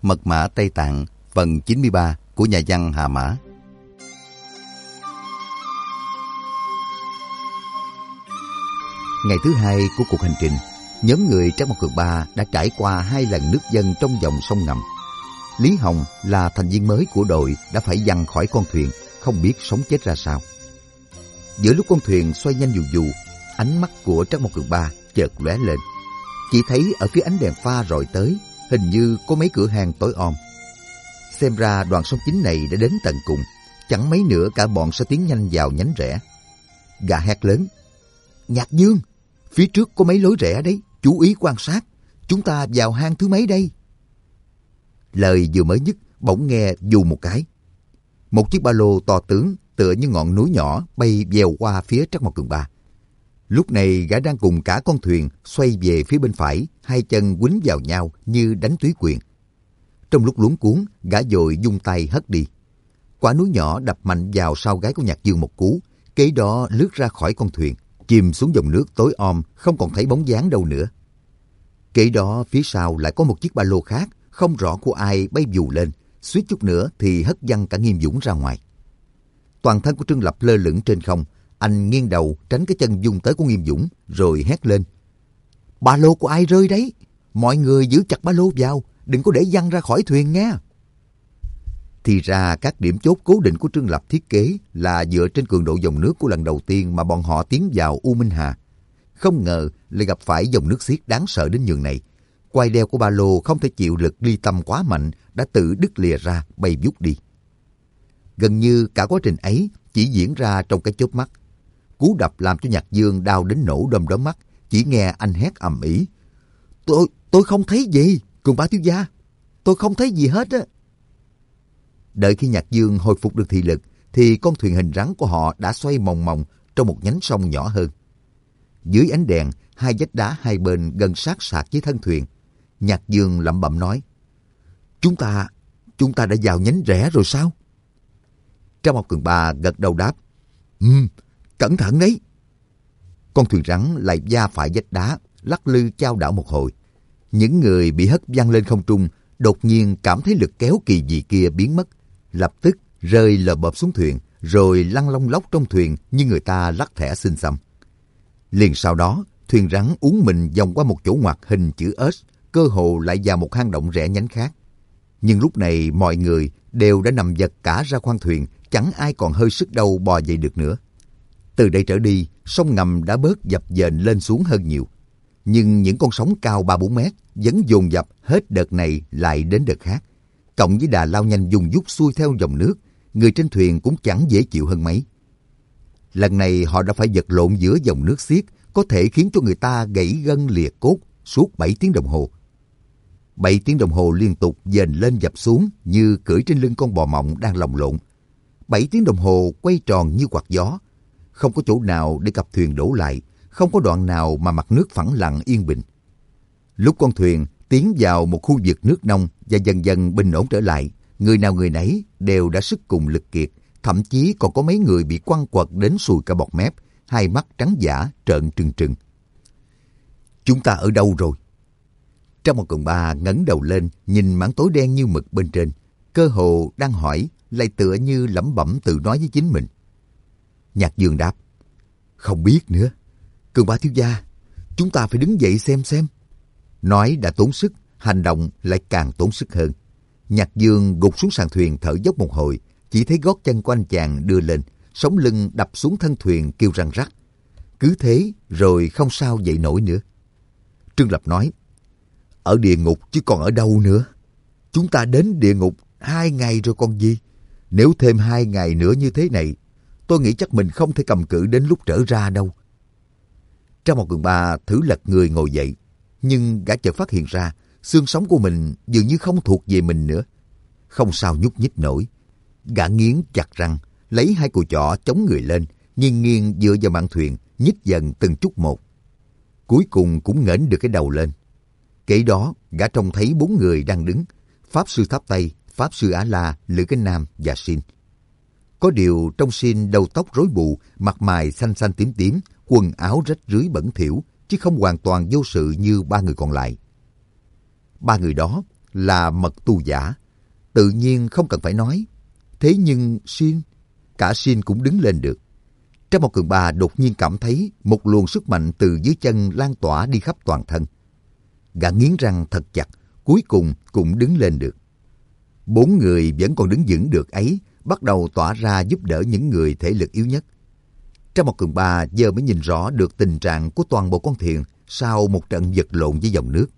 Mật mã Tây Tạng, phần 93 của nhà văn Hà Mã. Ngày thứ hai của cuộc hành trình, nhóm người Trác Mộc Cường Ba đã trải qua 2 lần nước dâng trong dòng sông ngầm. Lý Hồng là thành viên mới của đội đã phải giằng khỏi con thuyền, không biết sống chết ra sao. Giữa lúc con thuyền xoay nhanh dù dù, ánh mắt của Trác Mộc Cường Ba chợt lóe lên. Chỉ thấy ở phía ánh đèn pha rọi tới, hình như có mấy cửa hàng tối om. Xem ra đoạn sông chính này đã đến tận cùng, chẳng mấy nữa cả bọn sẽ tiến nhanh vào nhánh rẽ. Gã hét lớn: "Nhạc Dương, phía trước có mấy lối rẽ đấy, chú ý quan sát. Chúng ta vào hang thứ mấy đây?" Lời vừa mới dứt, bỗng nghe dù một cái. Một chiếc ba lô to tướng tựa như ngọn núi nhỏ bay vèo qua phía Trác Mộc Cường Ba. Lúc này gã đang cùng cả con thuyền xoay về phía bên phải, 2 chân quýnh vào nhau như đánh túy quyền. Trong lúc luống cuống, gã vội vung tay hất đi. Quả núi nhỏ đập mạnh vào sau gáy của Nhạc Dương một cú, kế đó lướt ra khỏi con thuyền, chìm xuống dòng nước tối om, không còn thấy bóng dáng đâu nữa. Kế đó phía sau lại có một chiếc ba lô khác, không rõ của ai bay vù lên, suýt chút nữa thì hất văng cả Nghiêm Dũng ra ngoài. Toàn thân của Trương Lập lơ lửng trên không, anh nghiêng đầu tránh cái chân vung tới của Nghiêm Dũng, rồi hét lên: "Ba lô của ai rơi đấy? Mọi người giữ chặt ba lô vào, đừng có để văng ra khỏi thuyền nghe." Thì ra các điểm chốt cố định của Trương Lập thiết kế là dựa trên cường độ dòng nước của lần đầu tiên mà bọn họ tiến vào U Minh Hà. Không ngờ lại gặp phải dòng nước xiết đáng sợ đến nhường này. Quai đeo của ba lô không thể chịu lực ly tâm quá mạnh, đã tự đứt lìa ra, bay vút đi. Gần như cả quá trình ấy chỉ diễn ra trong cái chớp mắt. Cú đập làm cho Nhạc Dương đau đến nổ đom đóm mắt, chỉ nghe anh hét ầm ĩ: Tôi không thấy gì, Cường Ba thiếu gia, tôi không thấy gì hết á." Đợi khi Nhạc Dương hồi phục được thị lực, thì con thuyền hình rắn của họ đã xoay mòng mòng trong một nhánh sông nhỏ hơn. Dưới ánh đèn, 2 vách đá hai bên gần sát sạc với thân thuyền. Nhạc Dương lẩm bẩm nói: Chúng ta đã vào nhánh rẽ rồi sao?" Trác Mộc Cường Ba gật đầu đáp: Cẩn thận đấy." Con thuyền rắn lại va phải vách đá, lắc lư chao đảo một hồi. Những người bị hất văng lên không trung đột nhiên cảm thấy lực kéo kỳ dị kia biến mất, lập tức rơi lờ bợp xuống thuyền, rồi lăn lông lốc trong thuyền như người ta lắc thẻ xin xăm. Liền sau đó, thuyền rắn uốn mình vòng qua một chỗ ngoặt hình chữ S, cơ hồ lại vào một hang động rẽ nhánh khác. Nhưng lúc này mọi người đều đã nằm vật cả ra khoang thuyền, chẳng ai còn hơi sức đâu bò dậy được nữa. Từ đây trở đi, sông ngầm đã bớt dập dềnh lên xuống hơn nhiều. Nhưng những con sóng cao 3-4 mét vẫn dồn dập hết đợt này lại đến đợt khác. Cộng với đà lao nhanh dùng dút xuôi theo dòng nước, người trên thuyền cũng chẳng dễ chịu hơn mấy. Lần này họ đã phải vật lộn giữa dòng nước xiết, có thể khiến cho người ta gãy gân lìa cốt suốt 7 tiếng đồng hồ. 7 tiếng đồng hồ liên tục dền lên dập xuống như cưỡi trên lưng con bò mộng đang lồng lộn. 7 tiếng đồng hồ quay tròn như quạt gió. Không có chỗ nào để cặp thuyền đổ lại, không có đoạn nào mà mặt nước phẳng lặng yên bình. Lúc con thuyền tiến vào một khu vực nước nông và dần dần bình ổn trở lại, người nào người nấy đều đã sức cùng lực kiệt, thậm chí còn có mấy người bị quăng quật đến sùi cả bọt mép, hai mắt trắng dã trợn trừng trừng. "Chúng ta ở đâu rồi?" Trác Mộc Cường Ba ngẩng đầu lên, nhìn mảng tối đen như mực bên trên, cơ hồ đang hỏi, lại tựa như lẩm bẩm tự nói với chính mình. Nhạc Dương đáp: "Không biết nữa. Cường Ba thiếu gia, chúng ta phải đứng dậy xem." Nói đã tốn sức, hành động lại càng tốn sức hơn. Nhạc Dương gục xuống sàn thuyền thở dốc một hồi, chỉ thấy gót chân của anh chàng đưa lên, sống lưng đập xuống thân thuyền kêu răng rắc. Cứ thế rồi không sao dậy nổi nữa. Trương Lập nói: "Ở địa ngục chứ còn ở đâu nữa. Chúng ta đến địa ngục 2 ngày rồi còn gì. Nếu thêm 2 ngày nữa như thế này, tôi nghĩ chắc mình không thể cầm cự đến lúc trở ra đâu." Trác Mộc Cường Ba thử lật người ngồi dậy, nhưng gã chợt phát hiện ra xương sống của mình dường như không thuộc về mình nữa. Không sao nhúc nhích nổi. Gã nghiến chặt răng, lấy 2 cùi chỏ chống người lên, nghiêng nghiêng dựa vào mạn thuyền, nhích dần từng chút một. Cuối cùng cũng ngẩng được cái đầu lên. Kế đó, gã trông thấy 4 người đang đứng: Pháp Sư Tháp Tây, Pháp Sư Á La, Lữ Cái Nam và Sin. Có điều trong Sin đầu tóc rối bù, mặt mày xanh xanh tím tím, quần áo rách rưới bẩn thỉu, chứ không hoàn toàn vô sự như 3 người còn lại. 3 người đó là mật tu giả. Tự nhiên không cần phải nói. Thế nhưng cả Xin cũng đứng lên được. Trang một cường ba đột nhiên cảm thấy một luồng sức mạnh từ dưới chân lan tỏa đi khắp toàn thân. Gã nghiến răng thật chặt, cuối cùng cũng đứng lên được. 4 người vẫn còn đứng vững được ấy bắt đầu tỏa ra giúp đỡ những người thể lực yếu nhất. Trang một cường ba giờ mới nhìn rõ được tình trạng của toàn bộ con thuyền sau một trận vật lộn với dòng nước.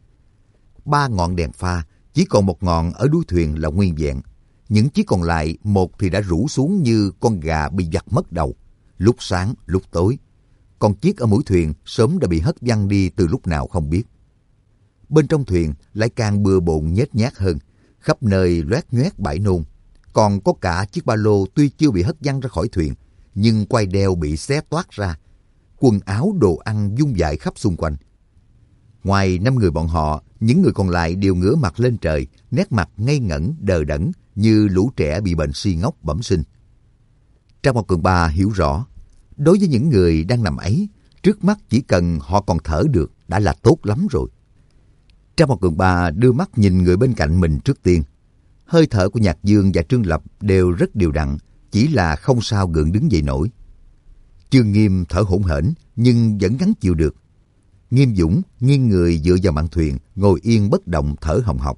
3 ngọn đèn pha, chỉ còn một ngọn ở đuôi thuyền là nguyên vẹn. Những chiếc còn lại, một thì đã rũ xuống như con gà bị giật mất đầu, lúc sáng lúc tối. Còn chiếc ở mũi thuyền sớm đã bị hất văng đi từ lúc nào không biết. Bên trong thuyền lại càng bừa bộn nhếch nhác hơn, khắp nơi loét nhoét bãi nôn. Còn có cả chiếc ba lô tuy chưa bị hất văng ra khỏi thuyền, nhưng quai đeo bị xé toát ra. Quần áo đồ ăn vung vãi khắp xung quanh. Ngoài 5 người bọn họ, những người còn lại đều ngửa mặt lên trời, nét mặt ngây ngẩn, đờ đẫn như lũ trẻ bị bệnh si ngốc bẩm sinh. Trang Mộc Cường Ba hiểu rõ, đối với những người đang nằm ấy, trước mắt chỉ cần họ còn thở được đã là tốt lắm rồi. Trang Mộc Cường Ba đưa mắt nhìn người bên cạnh mình trước tiên. Hơi thở của Nhạc Dương và Trương Lập đều rất đều đặn, chỉ là không sao gượng đứng dậy nổi. Chương Nghiêm thở hổn hển nhưng vẫn gắng chịu được. Nghiêm Dũng nghiêng người dựa vào mạn thuyền, ngồi yên bất động thở hồng hộc.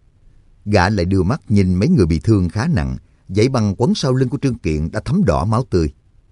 Gã lại đưa mắt nhìn mấy người bị thương khá nặng, dãy băng quấn sau lưng của Trương Kiện đã thấm đỏ máu tươi.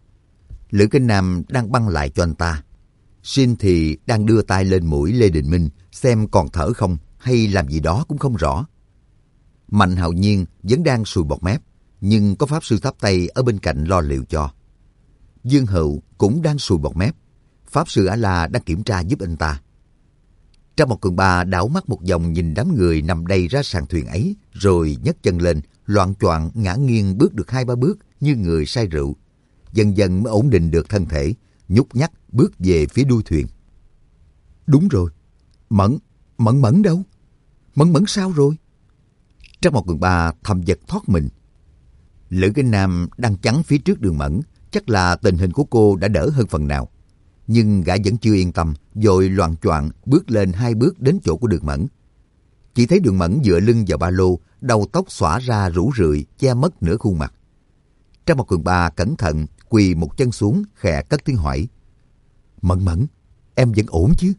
Lữ Kinh Nam đang băng lại cho anh ta. Xin thì đang đưa tay lên mũi Lê Đình Minh xem còn thở không hay làm gì đó cũng không rõ. Mạnh Hạo Nhiên vẫn đang sùi bọt mép, nhưng có pháp sư tháp Tây ở bên cạnh lo liệu cho. Dương Hữu cũng đang sùi bọt mép, pháp sư A La đang kiểm tra giúp anh ta. Trang Mộc Cường Ba đảo mắt một vòng nhìn đám người nằm đầy ra sàn thuyền ấy, rồi nhấc chân lên, loạng choạng ngã nghiêng bước được 2-3 bước như người say rượu. Dần dần mới ổn định được thân thể, nhúc nhắc bước về phía đuôi thuyền. Đúng rồi, Mẫn đâu? Mẫn sao rồi? Trang Mộc Cường Ba thầm giật thoát mình. Lữ Kinh Nam đang chắn phía trước Đường Mẫn, chắc là tình hình của cô đã đỡ hơn phần nào. Nhưng gã vẫn chưa yên tâm, vội loạng choạng bước lên 2 bước đến chỗ của Đường Mẫn. Chỉ thấy Đường Mẫn dựa lưng vào ba lô, đầu tóc xõa ra rủ rượi, che mất nửa khuôn mặt. Trang Mộc Cường Ba cẩn thận quỳ một chân xuống, khẽ cất tiếng hỏi: Mẫn, em vẫn ổn chứ?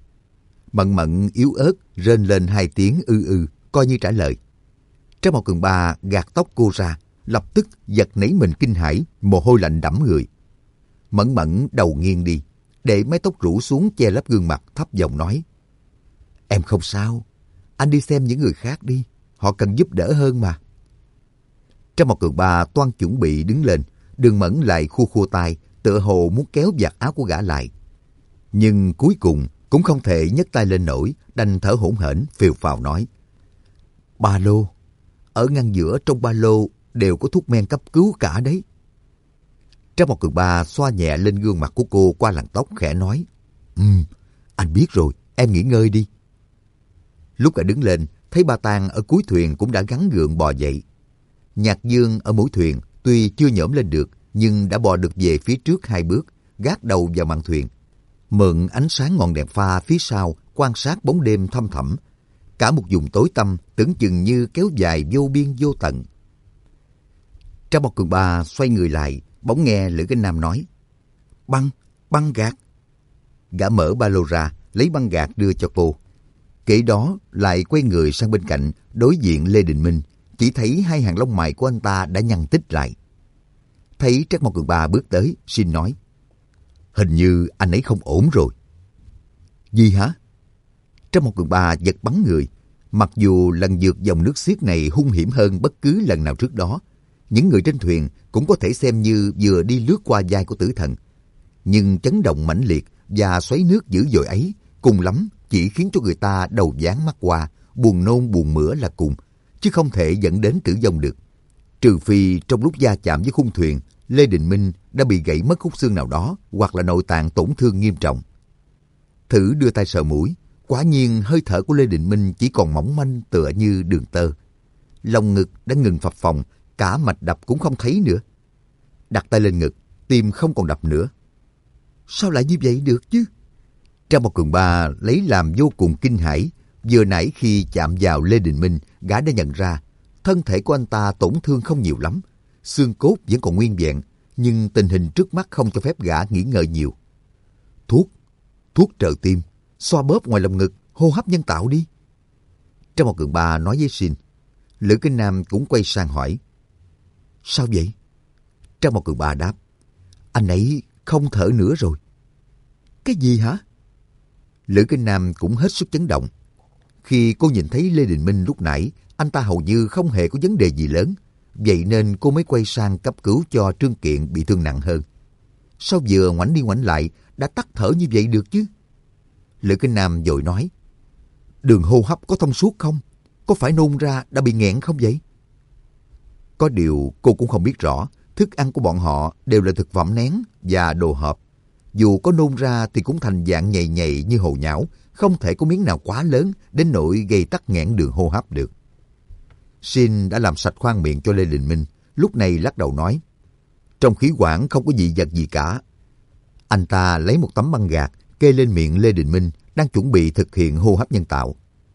Mẫn yếu ớt rên lên 2 tiếng coi như trả lời. Trang Mộc Cường Ba gạt tóc cô ra, lập tức giật nảy mình kinh hãi, mồ hôi lạnh đẫm người. Mẫn đầu nghiêng đi, để mái tóc rủ xuống che lấp gương mặt, thấp giọng nói: Em không sao, anh đi xem những người khác đi, họ cần giúp đỡ hơn mà. Trang Mộc Cường Ba toan chuẩn bị đứng lên, Đường Mẫn lại khua tay, tựa hồ muốn kéo vạt áo của gã lại. Nhưng cuối cùng cũng không thể nhấc tay lên nổi, đành thở hổn hển phều phào nói: Ba lô, ở ngăn giữa trong ba lô đều có thuốc men cấp cứu cả đấy. Trang Mộc Cường Ba xoa nhẹ lên gương mặt của cô qua làn tóc, khẽ nói: Anh biết rồi, em nghỉ ngơi đi. Lúc gã đứng lên, thấy Ba Tang ở cuối thuyền cũng đã gắng gượng bò dậy. Nhạc Dương ở mũi thuyền tuy chưa nhổm lên được, nhưng đã bò được về phía trước 2 bước, gác đầu vào mạn thuyền, mượn ánh sáng ngọn đèn pha phía sau quan sát bóng đêm thăm thẳm. Cả một vùng tối tăm tưởng chừng như kéo dài vô biên vô tận. Trang Mộc Cường Ba xoay người lại, bỗng nghe Lữ Kinh Nam nói: Băng gạc. Gã mở ba lô ra, lấy băng gạc đưa cho cô. Kể đó lại quay người sang bên cạnh, đối diện Lê Đình Minh, chỉ thấy 2 hàng lông mày của anh ta đã nhăn tít lại. Thấy Trang Mộc Cường Ba bước tới, xin nói: Hình như anh ấy không ổn rồi. Gì hả? Trang Mộc Cường Ba giật bắn người. Mặc dù lần vượt dòng nước xiết này hung hiểm hơn bất cứ lần nào trước đó, những người trên thuyền cũng có thể xem như vừa đi lướt qua vai của tử thần. Nhưng chấn động mãnh liệt và xoáy nước dữ dội ấy cùng lắm chỉ khiến cho người ta đầu váng mắt hoa, buồn nôn buồn mửa là cùng, chứ không thể dẫn đến tử vong được. Trừ phi trong lúc va chạm với khung thuyền, Lê Đình Minh đã bị gãy mất khúc xương nào đó hoặc là nội tạng tổn thương nghiêm trọng. Thử đưa tay sờ mũi, quả nhiên hơi thở của Lê Đình Minh chỉ còn mỏng manh tựa như đường tơ. Lòng ngực đã ngừng phập phồng, cả mạch đập cũng không thấy nữa. Đặt tay lên ngực, tim không còn đập nữa. Sao lại như vậy được chứ? Trang Mộc Cường Ba lấy làm vô cùng kinh hãi, Vừa nãy khi chạm vào Lê Đình Minh, gã đã nhận ra thân thể của anh ta tổn thương không nhiều lắm. Xương cốt vẫn còn nguyên vẹn, nhưng tình hình trước mắt không cho phép gã nghỉ ngơi nhiều. Thuốc trợ tim, xoa bóp ngoài lồng ngực, hô hấp nhân tạo đi. Trang Một Cường Ba nói với Shin. Lữ Kinh Nam cũng quay sang hỏi. Sao vậy? Trang Một Cường Ba đáp. Anh ấy không thở nữa rồi. Cái gì hả? Lữ Kinh Nam cũng hết sức chấn động. Khi cô nhìn thấy Lê Đình Minh lúc nãy, anh ta hầu như không hề có vấn đề gì lớn. Vậy nên cô mới quay sang cấp cứu cho Trương Kiện bị thương nặng hơn. Sao vừa ngoảnh đi ngoảnh lại đã tắt thở như vậy được chứ? Lữ Kinh Nam vội nói. Đường hô hấp có thông suốt không? Có phải nôn ra đã bị nghẹn không vậy? Có điều cô cũng không biết rõ, thức ăn của bọn họ đều là thực phẩm nén và đồ hộp. Dù có nôn ra thì cũng thành dạng nhầy nhầy như hồ nhão, không thể có miếng nào quá lớn đến nỗi gây tắc nghẽn đường hô hấp được. Shin đã làm sạch khoang miệng cho Lê Đình Minh, lúc này lắc đầu nói. Trong khí quản không có dị vật gì cả. Anh ta lấy một tấm băng gạc kê lên miệng Lê Đình Minh đang chuẩn bị thực hiện hô hấp nhân tạo.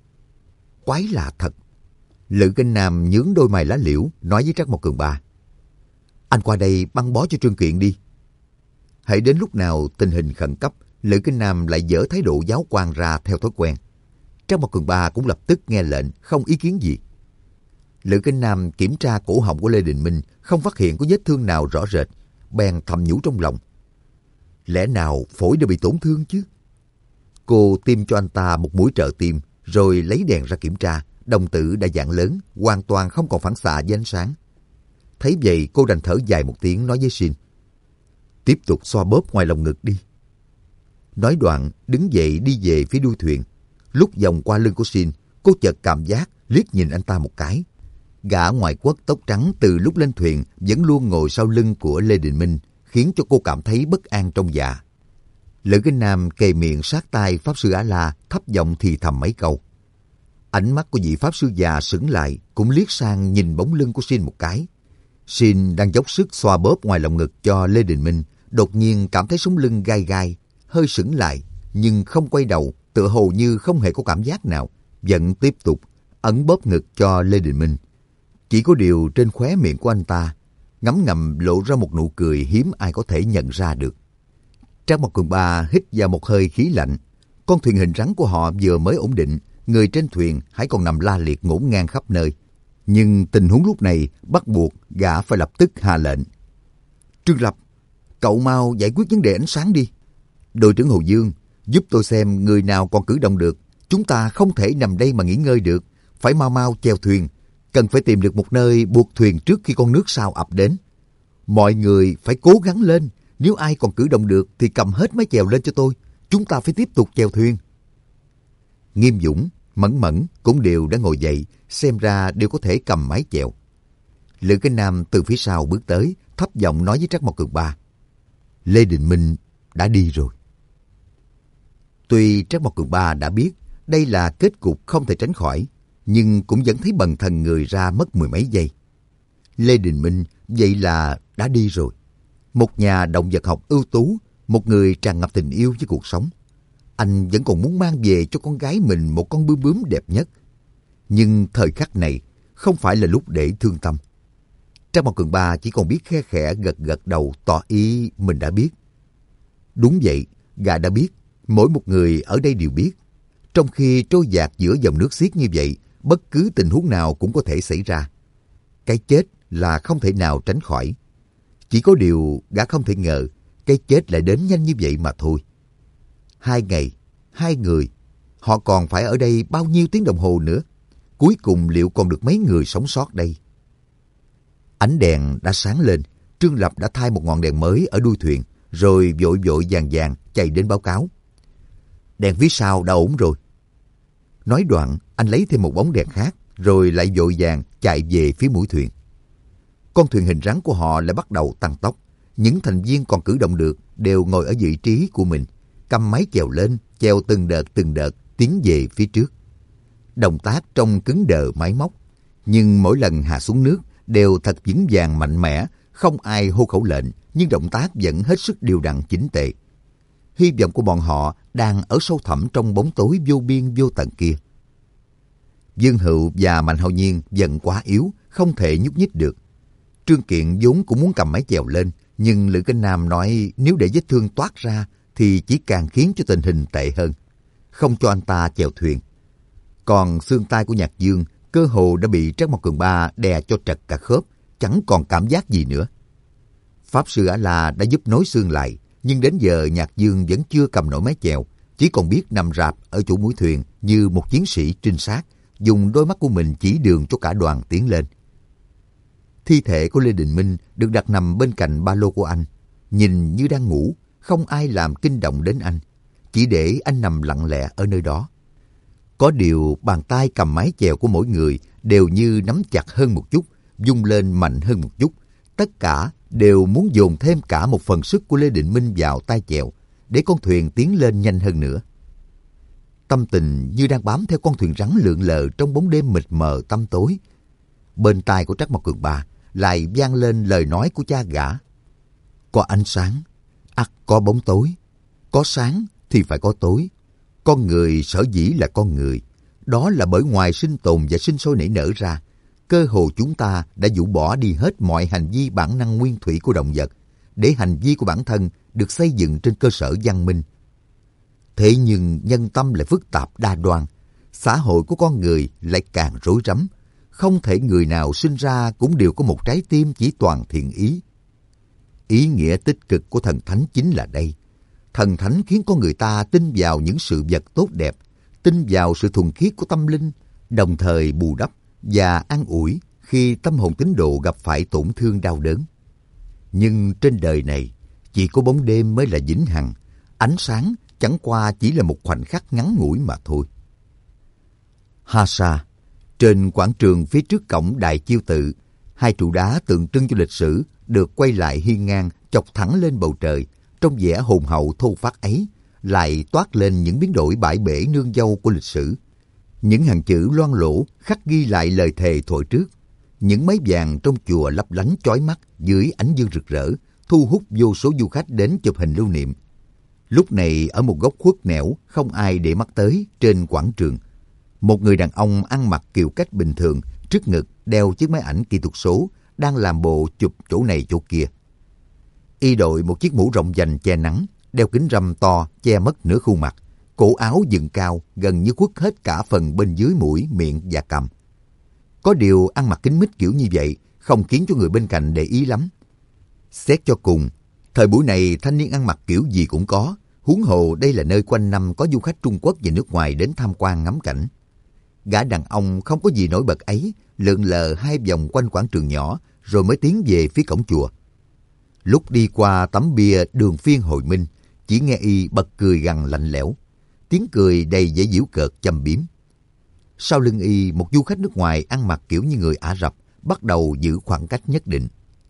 Quái lạ thật. Lữ Kinh Nam nhướng đôi mày lá liễu nói với Trác Mộc Cường Ba. Anh qua đây băng bó cho Trương Kiện đi. Hãy đến lúc nào tình hình khẩn cấp, Lữ Kinh Nam lại dở thái độ giáo quan ra theo thói quen. Trác Mộc Cường Ba cũng lập tức nghe lệnh, không ý kiến gì. Lữ Kinh Nam kiểm tra cổ họng của Lê Đình Minh, không phát hiện có vết thương nào rõ rệt, bèn thầm nhủ trong lòng. Lẽ nào phổi đã bị tổn thương chứ? Cô tiêm cho anh ta một mũi trợ tim, rồi lấy đèn ra kiểm tra. Đồng tử đã dạng lớn, hoàn toàn không còn phản xạ với ánh sáng. Thấy vậy cô đành thở dài một tiếng nói với Shin. Tiếp tục xoa bóp ngoài lồng ngực đi. Nói đoạn đứng dậy đi về phía đuôi thuyền. Lúc vòng qua lưng của Shin, cô chợt cảm giác liếc nhìn anh ta một cái. Gã ngoại quốc tóc trắng từ lúc lên thuyền vẫn luôn ngồi sau lưng của Lê Đình Minh, khiến cho cô cảm thấy bất an trong dạ. Lữ Kinh Nam kề miệng sát tai Pháp Sư A-la, thấp giọng thì thầm mấy câu. Ánh mắt của vị Pháp Sư già sững lại, cũng liếc sang nhìn bóng lưng của Shin một cái. Shin đang dốc sức xoa bóp ngoài lồng ngực cho Lê Đình Minh, đột nhiên cảm thấy sống lưng gai gai, hơi sững lại, nhưng không quay đầu, tựa hồ như không hề có cảm giác nào, vẫn tiếp tục ấn bóp ngực cho Lê Đình Minh. Chỉ có điều trên khóe miệng của anh ta ngấm ngầm lộ ra một nụ cười hiếm ai có thể nhận ra được. Trác Mộc Cường Ba hít vào một hơi khí lạnh. Con thuyền hình rắn của họ vừa mới ổn định, người trên thuyền hãy còn nằm la liệt ngổn ngang khắp nơi. Nhưng tình huống lúc này bắt buộc gã phải lập tức hạ lệnh. Trương Lập, cậu mau giải quyết vấn đề ánh sáng đi. Đội trưởng Hồ Dương, giúp tôi xem người nào còn cử động được. Chúng ta không thể nằm đây mà nghỉ ngơi được. Phải mau mau chèo thuyền. Cần phải tìm được một nơi buộc thuyền trước khi con nước sau ập đến. Mọi người phải cố gắng lên. Nếu ai còn cử động được thì cầm hết mái chèo lên cho tôi. Chúng ta phải tiếp tục chèo thuyền. Nghiêm Dũng, Mẫn Mẫn cũng đều đã ngồi dậy, xem ra đều có thể cầm mái chèo. Lữ Kinh Nam từ phía sau bước tới, thấp giọng nói với Trác Mộc Cường Ba. Lê Đình Minh đã đi rồi. Tuy Trác Mộc Cường Ba đã biết đây là kết cục không thể tránh khỏi, nhưng cũng vẫn thấy bần thần người ra mất mười mấy giây. Lê Đình Minh vậy là đã đi rồi. Một nhà động vật học ưu tú, một người tràn ngập tình yêu với cuộc sống. Anh vẫn còn muốn mang về cho con gái mình một con bướm bướm đẹp nhất. Nhưng thời khắc này không phải là lúc để thương tâm. Trác Mộc Cường Ba chỉ còn biết khe khẽ gật gật đầu tỏ ý mình đã biết. Đúng vậy, gã đã biết, mỗi một người ở đây đều biết. Trong khi trôi dạt giữa dòng nước xiết như vậy, bất cứ tình huống nào cũng có thể xảy ra. Cái chết là không thể nào tránh khỏi. Chỉ có điều gã không thể ngờ cái chết lại đến nhanh như vậy mà thôi. 2 ngày, 2 người, họ còn phải ở đây bao nhiêu tiếng đồng hồ nữa? Cuối cùng liệu còn được mấy người sống sót đây? Ánh đèn đã sáng lên, Trương Lập đã thay một ngọn đèn mới ở đuôi thuyền, rồi vội vội vàng vàng chạy đến báo cáo. Đèn phía sau đã ổn rồi. Nói đoạn, anh lấy thêm một bóng đèn khác, rồi lại vội vàng chạy về phía mũi thuyền. Con thuyền hình rắn của họ lại bắt đầu tăng tốc. Những thành viên còn cử động được đều ngồi ở vị trí của mình, cầm máy chèo lên, chèo từng đợt tiến về phía trước. Động tác trông cứng đờ máy móc, nhưng mỗi lần hạ xuống nước đều thật vững vàng mạnh mẽ, không ai hô khẩu lệnh, nhưng động tác vẫn hết sức đều đặn chỉnh tề. Hy vọng của bọn họ đang ở sâu thẳm trong bóng tối vô biên vô tận kia. Dương Hựu và Mạnh Hạo Nhiên dần quá yếu, không thể nhúc nhích được. Trương Kiện vốn cũng muốn cầm mái chèo lên, nhưng Lữ Kinh Nam nói nếu để vết thương toát ra thì chỉ càng khiến cho tình hình tệ hơn, không cho anh ta chèo thuyền. Còn xương tay của Nhạc Dương cơ hồ đã bị Trác Mộc Cường Ba đè cho trật cả khớp, chẳng còn cảm giác gì nữa. Pháp sư Ả La đã giúp nối xương lại, nhưng đến giờ Nhạc Dương vẫn chưa cầm nổi mái chèo, chỉ còn biết nằm rạp ở chỗ mũi thuyền như một chiến sĩ trinh sát, dùng đôi mắt của mình chỉ đường cho cả đoàn tiến lên. Thi thể của Lê Đình Minh được đặt nằm bên cạnh ba lô của anh, nhìn như đang ngủ, không ai làm kinh động đến anh, chỉ để anh nằm lặng lẽ ở nơi đó. Có điều bàn tay cầm mái chèo của mỗi người đều như nắm chặt hơn một chút, vung lên mạnh hơn một chút. Tất cả đều muốn dồn thêm cả một phần sức của Lê Đình Minh vào tay chèo, để con thuyền tiến lên nhanh hơn nữa. Tâm tình như đang bám theo con thuyền rắn lượn lờ trong bóng đêm mịt mờ tăm tối. Bên tai của Trác Mộc Cường Ba lại vang lên lời nói của cha gã. Có ánh sáng, ắt có bóng tối. Có sáng thì phải có tối. Con người sở dĩ là con người, đó là bởi ngoài sinh tồn và sinh sôi nảy nở ra, cơ hồ chúng ta đã rũ bỏ đi hết mọi hành vi bản năng nguyên thủy của động vật, để hành vi của bản thân được xây dựng trên cơ sở văn minh. Thế nhưng nhân tâm lại phức tạp đa đoan, xã hội của con người lại càng rối rắm. Không thể người nào sinh ra cũng đều có một trái tim chỉ toàn thiện ý. Ý nghĩa tích cực của thần thánh chính là đây. Thần thánh khiến con người ta tin vào những sự vật tốt đẹp, tin vào sự thuần khiết của tâm linh, đồng thời bù đắp và an ủi khi tâm hồn tín đồ gặp phải tổn thương đau đớn. Nhưng trên đời này, chỉ có bóng đêm mới là vĩnh hằng, ánh sáng chẳng qua chỉ là một khoảnh khắc ngắn ngủi mà thôi. Hasa, trên quảng trường phía trước cổng Đại Chiêu Tự, hai trụ đá tượng trưng cho lịch sử được quay lại hiên ngang chọc thẳng lên bầu trời. Trong vẻ hồn hậu thô phát ấy lại toát lên những biến đổi bãi bể nương dâu của lịch sử. Những hàng chữ loang lổ khắc ghi lại lời thề thuở trước. Những mái vàng trong chùa lấp lánh chói mắt dưới ánh dương rực rỡ, thu hút vô số du khách đến chụp hình lưu niệm. Lúc này ở một góc khuất nẻo không ai để mắt tới trên quảng trường, một người đàn ông ăn mặc kiểu cách bình thường, trước ngực đeo chiếc máy ảnh kỹ thuật số, đang làm bộ chụp chỗ này chỗ kia. Y đội một chiếc mũ rộng vành che nắng, đeo kính râm to che mất nửa khuôn mặt, cổ áo dựng cao gần như khuất hết cả phần bên dưới mũi, miệng và cằm. Có điều ăn mặc kính mít kiểu như vậy không khiến cho người bên cạnh để ý lắm. Xét cho cùng, thời buổi này thanh niên ăn mặc kiểu gì cũng có, huống hồ đây là nơi quanh năm có du khách Trung Quốc và nước ngoài đến tham quan ngắm cảnh. Gã đàn ông không có gì nổi bật ấy lượn lờ hai vòng quanh quảng trường nhỏ rồi mới tiến về phía cổng chùa. Lúc đi qua tấm bia Đường Phiên Hồi Minh, chỉ nghe y bật cười gằn lạnh lẽo, tiếng cười đầy vẻ giễu cợt châm biếm. Sau lưng y, một du khách nước ngoài ăn mặc kiểu như người Ả Rập bắt đầu giữ khoảng cách nhất định.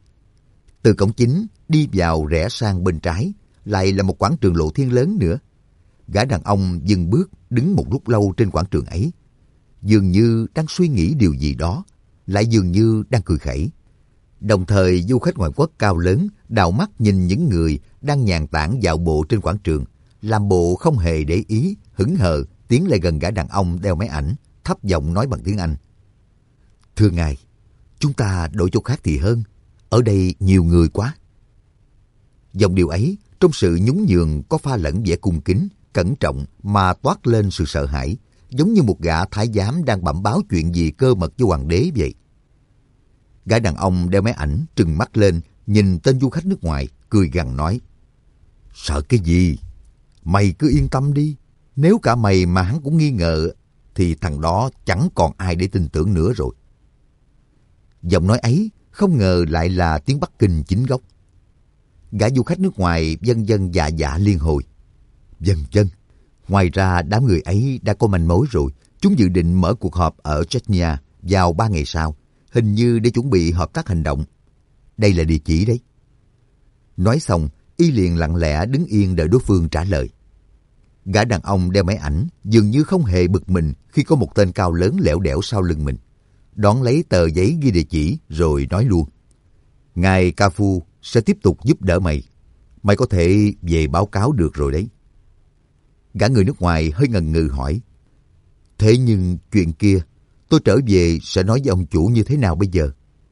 Từ cổng chính đi vào rẽ sang bên trái, lại là một quảng trường lộ thiên lớn nữa. Gã đàn ông dừng bước đứng một lúc lâu trên quảng trường ấy, dường như đang suy nghĩ điều gì đó, lại dường như đang cười khẩy. Đồng thời du khách ngoại quốc cao lớn đào mắt nhìn những người đang nhàn tản dạo bộ trên quảng trường, làm bộ không hề để ý, hững hờ tiến lại gần gã đàn ông đeo máy ảnh, thấp giọng nói bằng tiếng Anh. Thưa ngài, chúng ta đổi chỗ khác thì hơn, ở đây nhiều người quá. Dòng điều ấy trong sự nhún nhường có pha lẫn vẻ cung kính, cẩn trọng mà toát lên sự sợ hãi, giống như một gã thái giám đang bẩm báo chuyện gì cơ mật với hoàng đế vậy. Gã đàn ông đeo máy ảnh trừng mắt lên nhìn tên du khách nước ngoài, cười gằn nói: Sợ cái gì? Mày cứ yên tâm đi, nếu cả mày mà hắn cũng nghi ngờ thì thằng đó chẳng còn ai để tin tưởng nữa rồi. Giọng nói ấy không ngờ lại là tiếng Bắc Kinh chính gốc. Gã du khách nước ngoài vân vân dạ dạ liên hồi. Vân vân, ngoài ra đám người ấy đã có manh mối rồi. Chúng dự định mở cuộc họp ở Chechnya vào 3 ngày sau, hình như để chuẩn bị hợp tác hành động. Đây là địa chỉ đấy. Nói xong, y liền lặng lẽ đứng yên đợi đối phương trả lời. Gã đàn ông đeo máy ảnh dường như không hề bực mình khi có một tên cao lớn lẻo đẻo sau lưng mình. Đón lấy tờ giấy ghi địa chỉ rồi nói luôn: Ngài Ca Phu sẽ tiếp tục giúp đỡ mày. Mày có thể về báo cáo được rồi đấy. Gã người nước ngoài hơi ngần ngừ hỏi: Thế nhưng chuyện kia, Tôi trở về sẽ nói với ông chủ như thế nào bây giờ?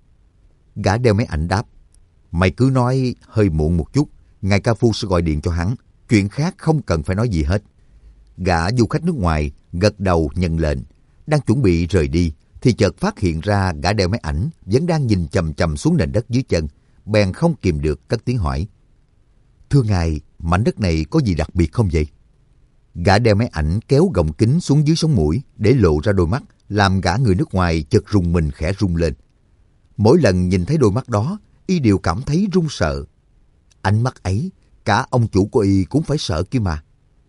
Gã đeo máy ảnh đáp. Mày cứ nói hơi muộn một chút, ngài ca phu sẽ gọi điện cho hắn. Chuyện khác không cần phải nói gì hết. Gã du khách nước ngoài gật đầu nhận lệnh. Đang chuẩn bị rời đi thì chợt phát hiện ra gã đeo máy ảnh vẫn đang nhìn chằm chằm xuống nền đất dưới chân. Bèn không kìm được cất tiếng hỏi. Thưa ngài, mảnh đất này có gì đặc biệt không vậy? Gã đeo máy ảnh kéo gọng kính xuống dưới sống mũi để lộ ra đôi mắt, làm gã người nước ngoài chợt rùng mình khẽ rung lên. Mỗi lần nhìn thấy đôi mắt đó, y đều cảm thấy run sợ. Ánh mắt ấy, cả ông chủ của y cũng phải sợ kia mà.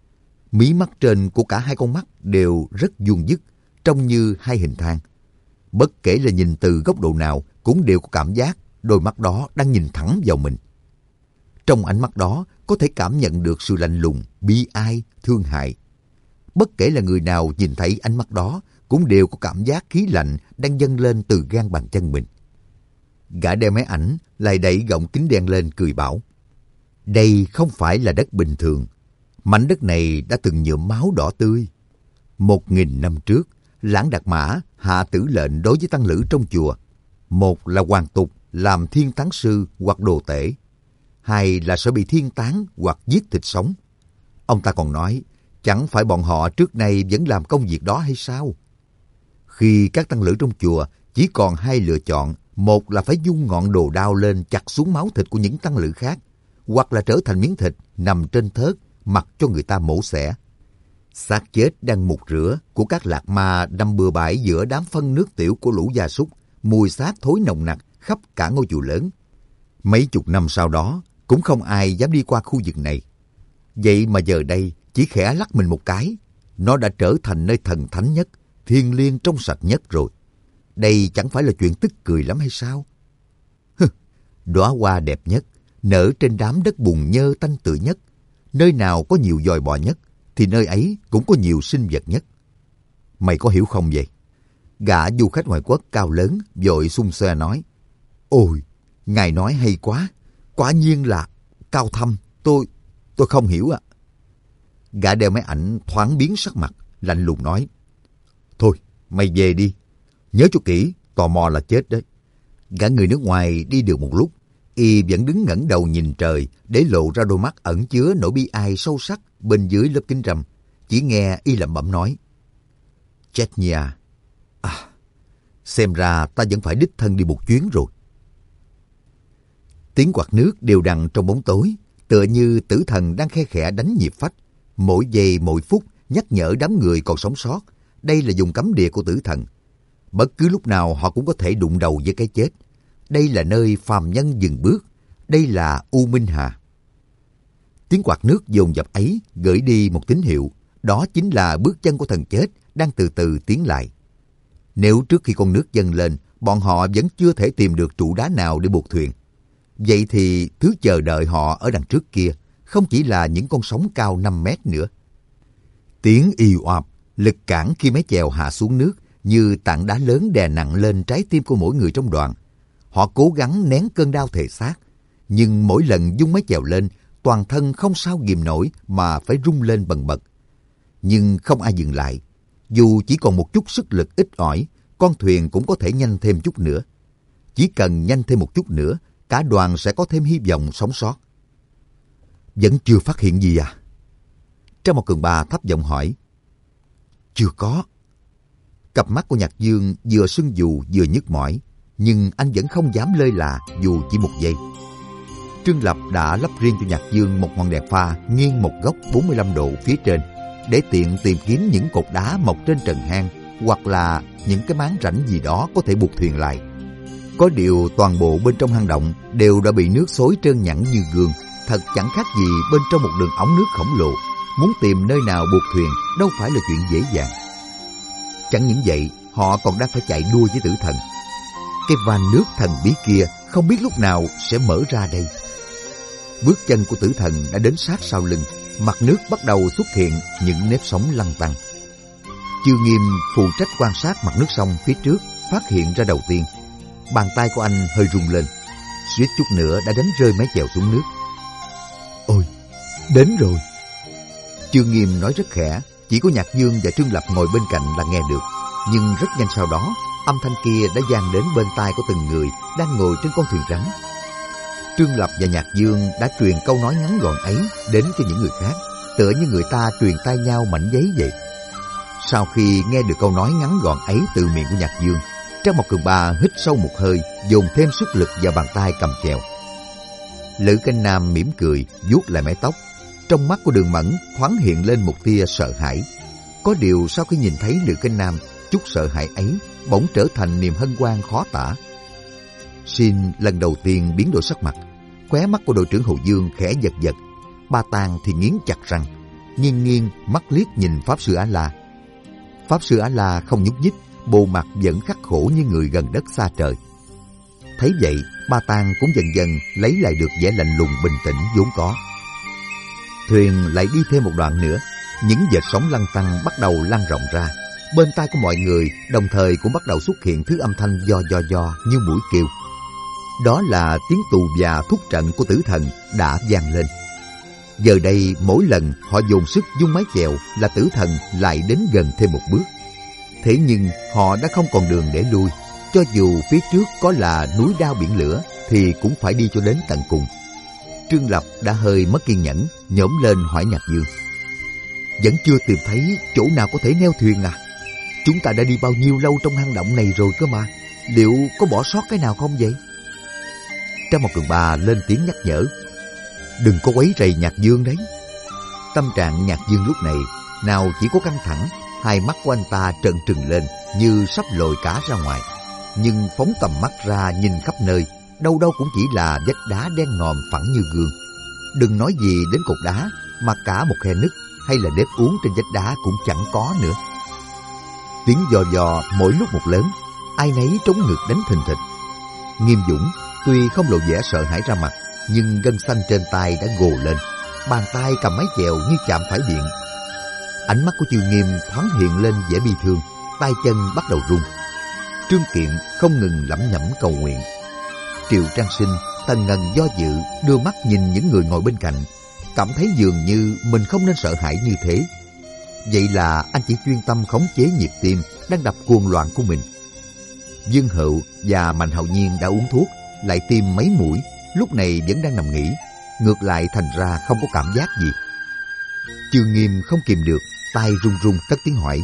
Mí mắt trên của cả hai con mắt đều rất vuông vức, trông như hai hình thang. Bất kể là nhìn từ góc độ nào cũng đều có cảm giác đôi mắt đó đang nhìn thẳng vào mình. Trong ánh mắt đó có thể cảm nhận được sự lạnh lùng, bi ai, thương hại. Bất kể là người nào nhìn thấy ánh mắt đó cũng đều có cảm giác khí lạnh đang dâng lên từ gan bàn chân mình. Gã đeo máy ảnh lại đẩy gọng kính đen lên cười bảo. Đây không phải là đất bình thường. Mảnh đất này đã từng nhuộm máu đỏ tươi. 1000 năm trước, Lãng Đạt Mã hạ tử lệnh đối với tăng lữ trong chùa. Một là hoàn tục làm thiên tán sư hoặc đồ tể. Hai là sẽ bị thiên tán hoặc giết thịt sống. Ông ta còn nói, chẳng phải bọn họ trước nay vẫn làm công việc đó hay sao? Khi các tăng lữ trong chùa chỉ còn hai lựa chọn, một là phải vung ngọn đồ đao lên chặt xuống máu thịt của những tăng lữ khác, hoặc là trở thành miếng thịt nằm trên thớt mặc cho người ta mổ xẻ. Xác chết đang mục rửa của các lạc ma nằm bừa bãi giữa đám phân nước tiểu của lũ gia súc, mùi xác thối nồng nặc khắp cả ngôi chùa lớn. Mấy chục năm sau đó cũng không ai dám đi qua khu vực này. Vậy mà giờ đây chỉ khẽ lắc mình một cái, nó đã trở thành nơi thần thánh nhất, thiêng liêng trong sạch nhất rồi. Đây chẳng phải là chuyện tức cười lắm hay sao? Đóa hoa đẹp nhất nở trên đám đất bùn nhơ tanh tưởi nhất. Nơi nào có nhiều dòi bò nhất thì nơi ấy cũng có nhiều sinh vật nhất. Mày có hiểu không vậy? Gã du khách ngoại quốc cao lớn vội xung xoe nói. Ôi, ngài nói hay quá. Quả nhiên là cao thâm. Tôi không hiểu ạ. Gã đeo máy ảnh thoáng biến sắc mặt, lạnh lùng nói. Thôi, mày về đi. Nhớ cho kỹ, tò mò là chết đấy. Gã người nước ngoài đi được một lúc, y vẫn đứng ngẩng đầu nhìn trời để lộ ra đôi mắt ẩn chứa nỗi bi ai sâu sắc bên dưới lớp kính râm. Chỉ nghe y lẩm bẩm nói. Chết nha. Xem ra ta vẫn phải đích thân đi một chuyến rồi. Tiếng quạt nước đều đặn trong bóng tối, tựa như tử thần đang khe khẽ đánh nhịp phách. Mỗi giây mỗi phút nhắc nhở đám người còn sống sót, đây là vùng cấm địa của tử thần. Bất cứ lúc nào họ cũng có thể đụng đầu với cái chết. Đây là nơi phàm nhân dừng bước. Đây là U Minh Hà. Tiếng quạt nước dồn dập ấy gửi đi một tín hiệu. Đó chính là bước chân của thần chết đang từ từ tiến lại. Nếu trước khi con nước dâng lên, bọn họ vẫn chưa thể tìm được trụ đá nào để buộc thuyền, vậy thì thứ chờ đợi họ ở đằng trước kia không chỉ là những con sóng cao 5 mét nữa. Tiếng ì oạp, lực cản khi mái chèo hạ xuống nước như tảng đá lớn đè nặng lên trái tim của mỗi người trong đoàn. Họ cố gắng nén cơn đau thể xác, nhưng mỗi lần dung mái chèo lên, toàn thân không sao ghìm nổi mà phải rung lên bần bật. Nhưng không ai dừng lại. Dù chỉ còn một chút sức lực ít ỏi, con thuyền cũng có thể nhanh thêm chút nữa. Chỉ cần nhanh thêm một chút nữa, cả đoàn sẽ có thêm hy vọng sống sót. Vẫn chưa phát hiện gì à? Trang một Cường Ba thấp giọng hỏi. Chưa có. Cặp mắt của Nhạc Dương vừa sưng dù vừa nhức mỏi, nhưng anh vẫn không dám lơi là dù chỉ một giây. Trương Lập đã lắp riêng cho Nhạc Dương một ngọn đèn pha nghiêng một góc 45 độ phía trên, để tiện tìm kiếm những cột đá mọc trên trần hang hoặc là những cái máng rãnh gì đó có thể buộc thuyền lại. Có điều toàn bộ bên trong hang động đều đã bị nước xối trơn nhẵn như gương, thật chẳng khác gì bên trong một đường ống nước khổng lồ. Muốn tìm nơi nào buộc thuyền đâu phải là chuyện dễ dàng. Chẳng những vậy, họ còn đang phải chạy đua với tử thần. Cái van nước thần bí kia không biết lúc nào sẽ mở ra đây. Bước chân của tử thần đã đến sát sau lưng, mặt nước bắt đầu xuất hiện những nếp sóng lăn tăn. Chư Nghiêm phụ trách quan sát mặt nước sông phía trước phát hiện ra đầu tiên. Bàn tay của anh hơi rung lên, suýt chút nữa đã đánh rơi mái chèo xuống nước. Ôi, đến rồi. Chư Nghiêm nói rất khẽ, chỉ có Nhạc Dương và Trương Lập ngồi bên cạnh là nghe được. Nhưng rất nhanh sau đó, âm thanh kia đã vang đến bên tai của từng người đang ngồi trên con thuyền rắn. Trương Lập và Nhạc Dương đã truyền câu nói ngắn gọn ấy đến cho những người khác, tựa như người ta truyền tai nhau mảnh giấy vậy. Sau khi nghe được câu nói ngắn gọn ấy từ miệng của Nhạc Dương, Trang Mộc Cường Ba hít sâu một hơi, dồn thêm sức lực vào bàn tay cầm chèo. Lữ Canh Nam mỉm cười, vuốt lại mái tóc. Trong mắt của Đường Mẫn thoáng hiện lên một tia sợ hãi. Có điều sau khi nhìn thấy Lữ Canh Nam, chút sợ hãi ấy bỗng trở thành niềm hân hoan khó tả. Xin lần đầu tiên biến đổi sắc mặt, khóe mắt của đội trưởng Hồ Dương khẽ giật giật. Ba Tàng thì nghiến chặt răng, nghiêng nghiêng mắt liếc nhìn Pháp Sư A-La. Pháp Sư A-La không nhúc nhích, bộ mặt vẫn khắc khổ như người gần đất xa trời. Thấy vậy, Ba Tàng cũng dần dần lấy lại được vẻ lạnh lùng bình tĩnh vốn có. Thuyền lại đi thêm một đoạn nữa, những vệt sóng lăn tăn bắt đầu lan rộng ra. Bên tai của mọi người đồng thời cũng bắt đầu xuất hiện thứ âm thanh do như mũi kêu. Đó là tiếng tù và thúc trận của tử thần đã vang lên. Giờ đây mỗi lần họ dồn sức vung mái chèo là tử thần lại đến gần thêm một bước. Thế nhưng họ đã không còn đường để lui. Cho dù phía trước có là núi đao biển lửa thì cũng phải đi cho đến tận cùng. Trương Lập đã hơi mất kiên nhẫn, nhổm lên hỏi Nhạc Dương. Vẫn chưa tìm thấy chỗ nào có thể neo thuyền à? Chúng ta đã đi bao nhiêu lâu trong hang động này rồi cơ mà. Liệu có bỏ sót cái nào không vậy? Trang Mộc Cường Ba lên tiếng nhắc nhở. Đừng có quấy rầy Nhạc Dương đấy. Tâm trạng Nhạc Dương lúc này nào chỉ có căng thẳng, hai mắt của anh ta trợn trừng lên như sắp lồi cả ra ngoài. Nhưng phóng tầm mắt ra nhìn khắp nơi, đâu đâu cũng chỉ là vách đá đen ngòm phẳng như gương. Đừng nói gì đến cột đá, mà cả một khe nứt hay là nếp uốn trên vách đá cũng chẳng có nữa. Tiếng dò mỗi lúc một lớn, ai nấy trống ngực đánh thình thịch. Nghiêm Dũng tuy không lộ vẻ sợ hãi ra mặt, nhưng gân xanh trên tay đã gồ lên, bàn tay cầm mái chèo như chạm phải điện. Ánh mắt của Chiêu Nghiêm thoáng hiện lên vẻ bi thương, tay chân bắt đầu run. Trương Kiện không ngừng lẩm nhẩm cầu nguyện. Triệu Trang Sinh tần ngần do dự, đưa mắt nhìn những người ngồi bên cạnh, cảm thấy dường như mình không nên sợ hãi như thế. Vậy là anh chỉ chuyên tâm khống chế nhịp tim đang đập cuồng loạn của mình. Dương Hựu và Mạnh Hạo Nhiên đã uống thuốc, lại tiêm mấy mũi, lúc này vẫn đang nằm nghỉ, ngược lại thành ra không có cảm giác gì. Chương Nghiêm không kìm được, tay run run cất tiếng hỏi.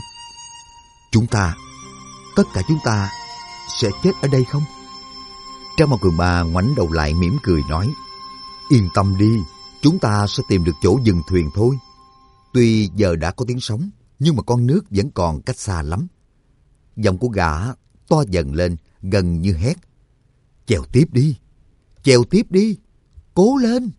Tất cả chúng ta sẽ chết ở đây không? Trang Mộc Cường Ba ngoảnh đầu lại mỉm cười nói. Yên tâm đi, chúng ta sẽ tìm được chỗ dừng thuyền thôi. Tuy giờ đã có tiếng sóng, nhưng mà con nước vẫn còn cách xa lắm. Giọng của gã to dần lên, gần như hét. Chèo tiếp đi, cố lên.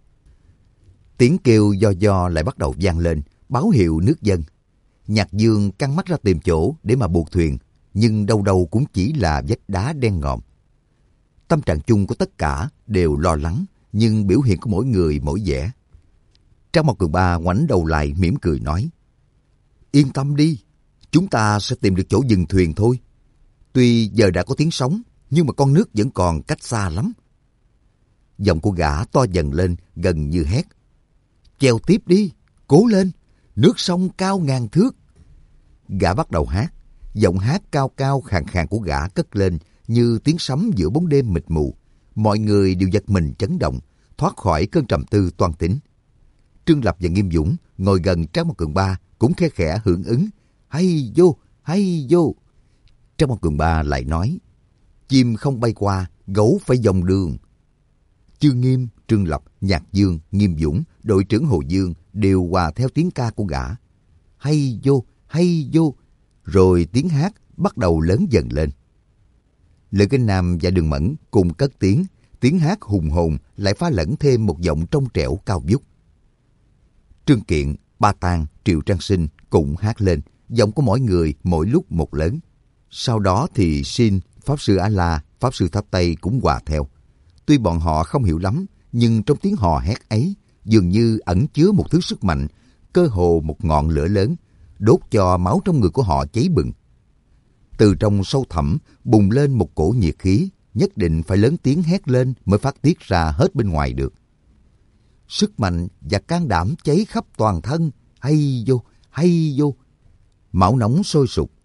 Tiếng kêu do lại bắt đầu vang lên, báo hiệu nước dâng. Nhạc Dương căng mắt ra tìm chỗ để mà buộc thuyền, nhưng đâu đâu cũng chỉ là vách đá đen ngòm. Tâm trạng chung của tất cả đều lo lắng, nhưng biểu hiện của mỗi người mỗi vẻ. Trang Mộc Cường Ba ngoảnh đầu lại mỉm cười nói. Yên tâm đi, chúng ta sẽ tìm được chỗ dừng thuyền thôi. Tuy giờ đã có tiếng sóng, nhưng mà con nước vẫn còn cách xa lắm. Giọng của gã to dần lên, gần như hét. Chèo tiếp đi, cố lên, nước sông cao ngàn thước. Gã bắt đầu hát, giọng hát cao cao khàn khàn của gã cất lên như tiếng sấm giữa bóng đêm mịt mù. Mọi người đều giật mình chấn động, thoát khỏi cơn trầm tư toan tính. Trương Lập và Nghiêm Dũng ngồi gần Trang Mộc Cường Ba cũng khe khẽ hưởng ứng. Hay vô. Trang Mộc Cường Ba lại nói. Chim không bay qua, gấu phải dòng đường. Chương Nghiêm, Trương Lập, Nhạc Dương, Nghiêm Dũng, đội trưởng Hồ Dương đều hòa theo tiếng ca của gã. Hay vô. Rồi tiếng hát bắt đầu lớn dần lên. Lữ Kinh Nam và Đường Mẫn cùng cất tiếng hát hùng hồn lại pha lẫn thêm một giọng trong trẻo cao vút. Trương Kiện, Ba Tàng, Triệu Trang Sinh cũng hát lên, giọng của mỗi người mỗi lúc một lớn. Sau đó thì Xin, Pháp Sư A-La, Pháp Sư Tháp Tây cũng hòa theo. Tuy bọn họ không hiểu lắm, nhưng trong tiếng hò hét ấy dường như ẩn chứa một thứ sức mạnh, cơ hồ một ngọn lửa lớn, đốt cho máu trong người của họ cháy bừng. Từ trong sâu thẳm bùng lên một cổ nhiệt khí, nhất định phải lớn tiếng hét lên mới phát tiết ra hết bên ngoài được. Sức mạnh và can đảm cháy khắp toàn thân, hay vô. Máu nóng sôi sục.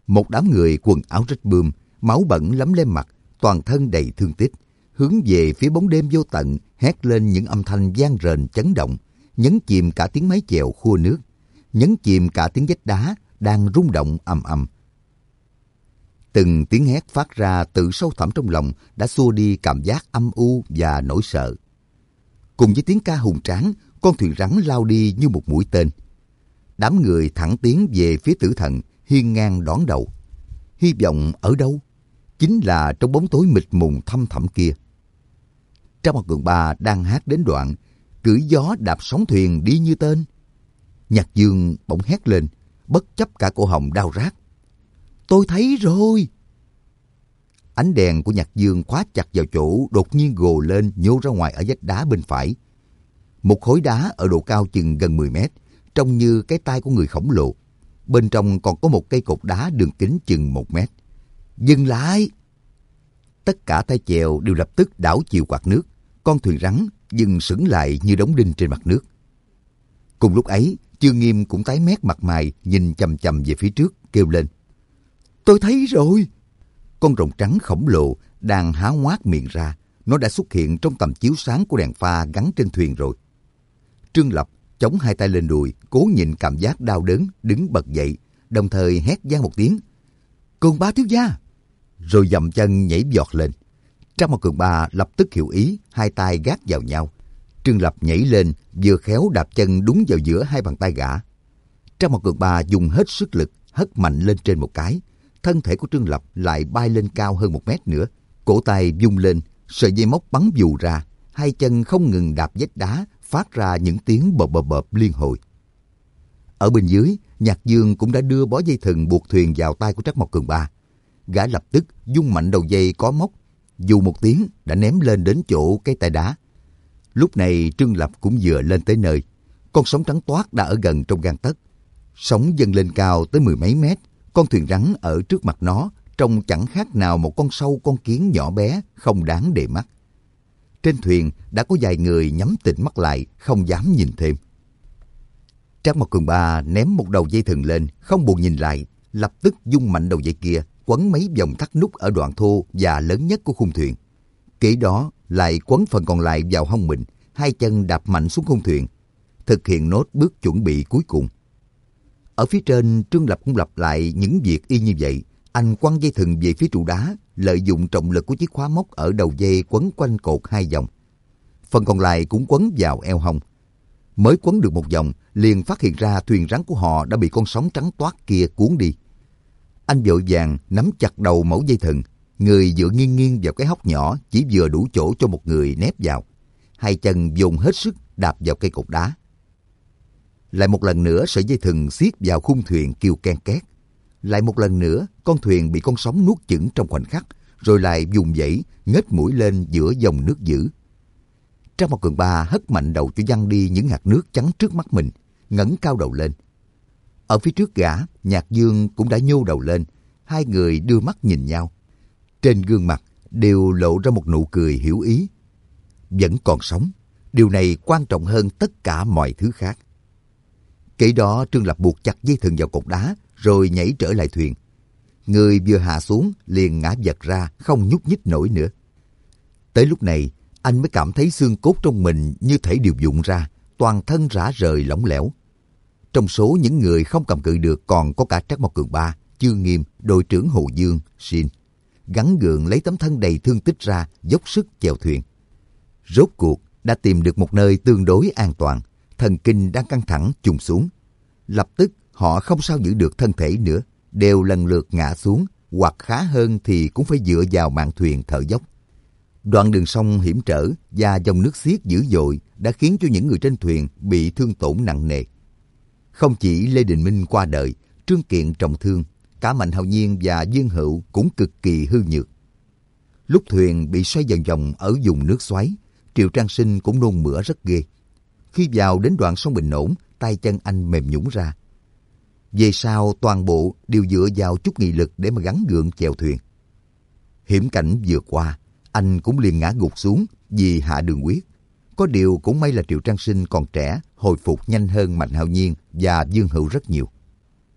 Một đám người quần áo rách bươm, máu bẩn lấm lem mặt, toàn thân đầy thương tích, hướng về phía bóng đêm vô tận, hét lên những âm thanh vang rền chấn động, nhấn chìm cả tiếng mái chèo khua nước, nhấn chìm cả tiếng vách đá đang rung động ầm ầm. Từng tiếng hét phát ra từ sâu thẳm trong lòng đã xua đi cảm giác âm u và nỗi sợ. Cùng với tiếng ca hùng tráng, con thuyền rắn lao đi như một mũi tên. Đám người thẳng tiến về phía tử thần, hiên ngang đón đầu. Hy vọng ở đâu? Chính là trong bóng tối mịt mùng thăm thẳm kia. Trang Mặt Cường Ba đang hát đến đoạn, cưỡi gió đạp sóng thuyền đi như tên. Nhạc Dương bỗng hét lên, bất chấp cả cổ họng đau rát. Tôi thấy rồi! Ánh đèn của Nhạc Dương khóa chặt vào chỗ đột nhiên gồ lên nhô ra ngoài ở vách đá bên phải. Một khối đá ở độ cao chừng gần 10 mét, trông như cái tay của người khổng lồ. Bên trong còn có một cây cột đá đường kính chừng 1 mét. Dừng lại! Tất cả tay chèo đều lập tức đảo chiều quạt nước. Con thuyền rắn dừng sững lại như đóng đinh trên mặt nước. Cùng lúc ấy, Chương Nghiêm cũng tái mét mặt mày, nhìn chằm chằm về phía trước, kêu lên. Tôi thấy rồi! Con rồng trắng khổng lồ đang há ngoác miệng ra. Nó đã xuất hiện trong tầm chiếu sáng của đèn pha gắn trên thuyền rồi. Trương Lập chống hai tay lên đùi, cố nhịn cảm giác đau đớn, đứng bật dậy, đồng thời hét vang một tiếng. Cường Ba thiếu gia! Rồi dậm chân nhảy vọt lên. Trang Mặt Cường Ba lập tức hiểu ý, hai tay gác vào nhau. Trương Lập nhảy lên, vừa khéo đạp chân đúng vào giữa hai bàn tay gã. Trang Mặt Cường Ba dùng hết sức lực, hất mạnh lên trên một cái. Thân thể của Trương Lập lại bay lên cao hơn 1 mét nữa. Cổ tay vung lên, sợi dây móc bắn vù ra. Hai chân không ngừng đạp vách đá, phát ra những tiếng bợp bợp bợp liên hồi. Ở bên dưới, Nhạc Dương cũng đã đưa bó dây thừng buộc thuyền vào tay của Trác Mộc Cường Ba. Gã lập tức vung mạnh đầu dây có móc, dù một tiếng đã ném lên đến chỗ cái tay đá. Lúc này Trương Lập cũng vừa lên tới nơi. Con sóng trắng toát đã ở gần trong gang tấc. Sóng dâng lên cao tới 10 mấy mét. Con thuyền rắn ở trước mặt nó trông chẳng khác nào một con sâu con kiến nhỏ bé, không đáng để mắt. Trên thuyền đã có vài người nhắm tịt mắt lại, không dám nhìn thêm. Trác Mộc Cường Ba ném một đầu dây thừng lên, không buồn nhìn lại, lập tức vung mạnh đầu dây kia, quấn mấy vòng thắt nút ở đoạn thô và lớn nhất của khung thuyền. Kế đó lại quấn phần còn lại vào hông mình, hai chân đạp mạnh xuống khung thuyền, thực hiện nốt bước chuẩn bị cuối cùng. Ở phía trên, Trương Lập cũng lặp lại những việc y như vậy. Anh quăng dây thừng về phía trụ đá, lợi dụng trọng lực của chiếc khóa móc ở đầu dây quấn quanh cột 2 vòng. Phần còn lại cũng quấn vào eo hông. Mới quấn được 1 vòng, liền phát hiện ra thuyền rắn của họ đã bị con sóng trắng toát kia cuốn đi. Anh vội vàng nắm chặt đầu mẩu dây thừng, người dựa nghiêng nghiêng vào cái hốc nhỏ chỉ vừa đủ chỗ cho một người nép vào. Hai chân dồn hết sức đạp vào cây cột đá. Lại một lần nữa sợi dây thừng siết vào khung thuyền kêu ken két. Lại một lần nữa con thuyền bị con sóng nuốt chửng trong khoảnh khắc, rồi lại vùng vẫy nhếch mũi lên giữa dòng nước dữ. Trang Mộc Cường Ba hất mạnh đầu cho văng đi những hạt nước chắn trước mắt mình, ngẩng cao đầu lên. Ở phía trước gã, Nhạc Dương cũng đã nhô đầu lên. Hai người đưa mắt nhìn nhau. Trên gương mặt đều lộ ra một nụ cười hiểu ý. Vẫn còn sống, điều này quan trọng hơn tất cả mọi thứ khác. Kể đó Trương Lập buộc chặt dây thừng vào cột đá, rồi nhảy trở lại thuyền. Người vừa hạ xuống liền ngã vật ra, không nhúc nhích nổi nữa. Tới lúc này, anh mới cảm thấy xương cốt trong mình như thể đều vụn ra, toàn thân rã rời lỏng lẻo. Trong số những người không cầm cự được còn có cả Trác Mộc Cường Ba, Chương Nghiêm, đội trưởng Hồ Dương, Sin. Gắng gượng lấy tấm thân đầy thương tích ra, dốc sức chèo thuyền. Rốt cuộc đã tìm được một nơi tương đối an toàn. Thần kinh đang căng thẳng chùng xuống. Lập tức họ không sao giữ được thân thể nữa, đều lần lượt ngã xuống, hoặc khá hơn thì cũng phải dựa vào mạn thuyền thở dốc. Đoạn đường sông hiểm trở và dòng nước xiết dữ dội đã khiến cho những người trên thuyền bị thương tổn nặng nề. Không chỉ Lê Đình Minh qua đời, Trương Kiện trọng thương, cả Mạnh Hạo Nhiên và Dương Hữu cũng cực kỳ hư nhược. Lúc thuyền bị xoay vòng vòng ở vùng nước xoáy, Triệu Trang Sinh cũng nôn mửa rất ghê. Khi vào đến đoạn sông bình ổn, tay chân anh mềm nhũn ra. Về sau toàn bộ đều dựa vào chút nghị lực để mà gắng gượng chèo thuyền. Hiểm cảnh vừa qua, anh cũng liền ngã gục xuống vì hạ đường huyết. Có điều cũng may là Triệu Trang Sinh còn trẻ, hồi phục nhanh hơn Mạnh Hạo Nhiên và Dương Hữu rất nhiều.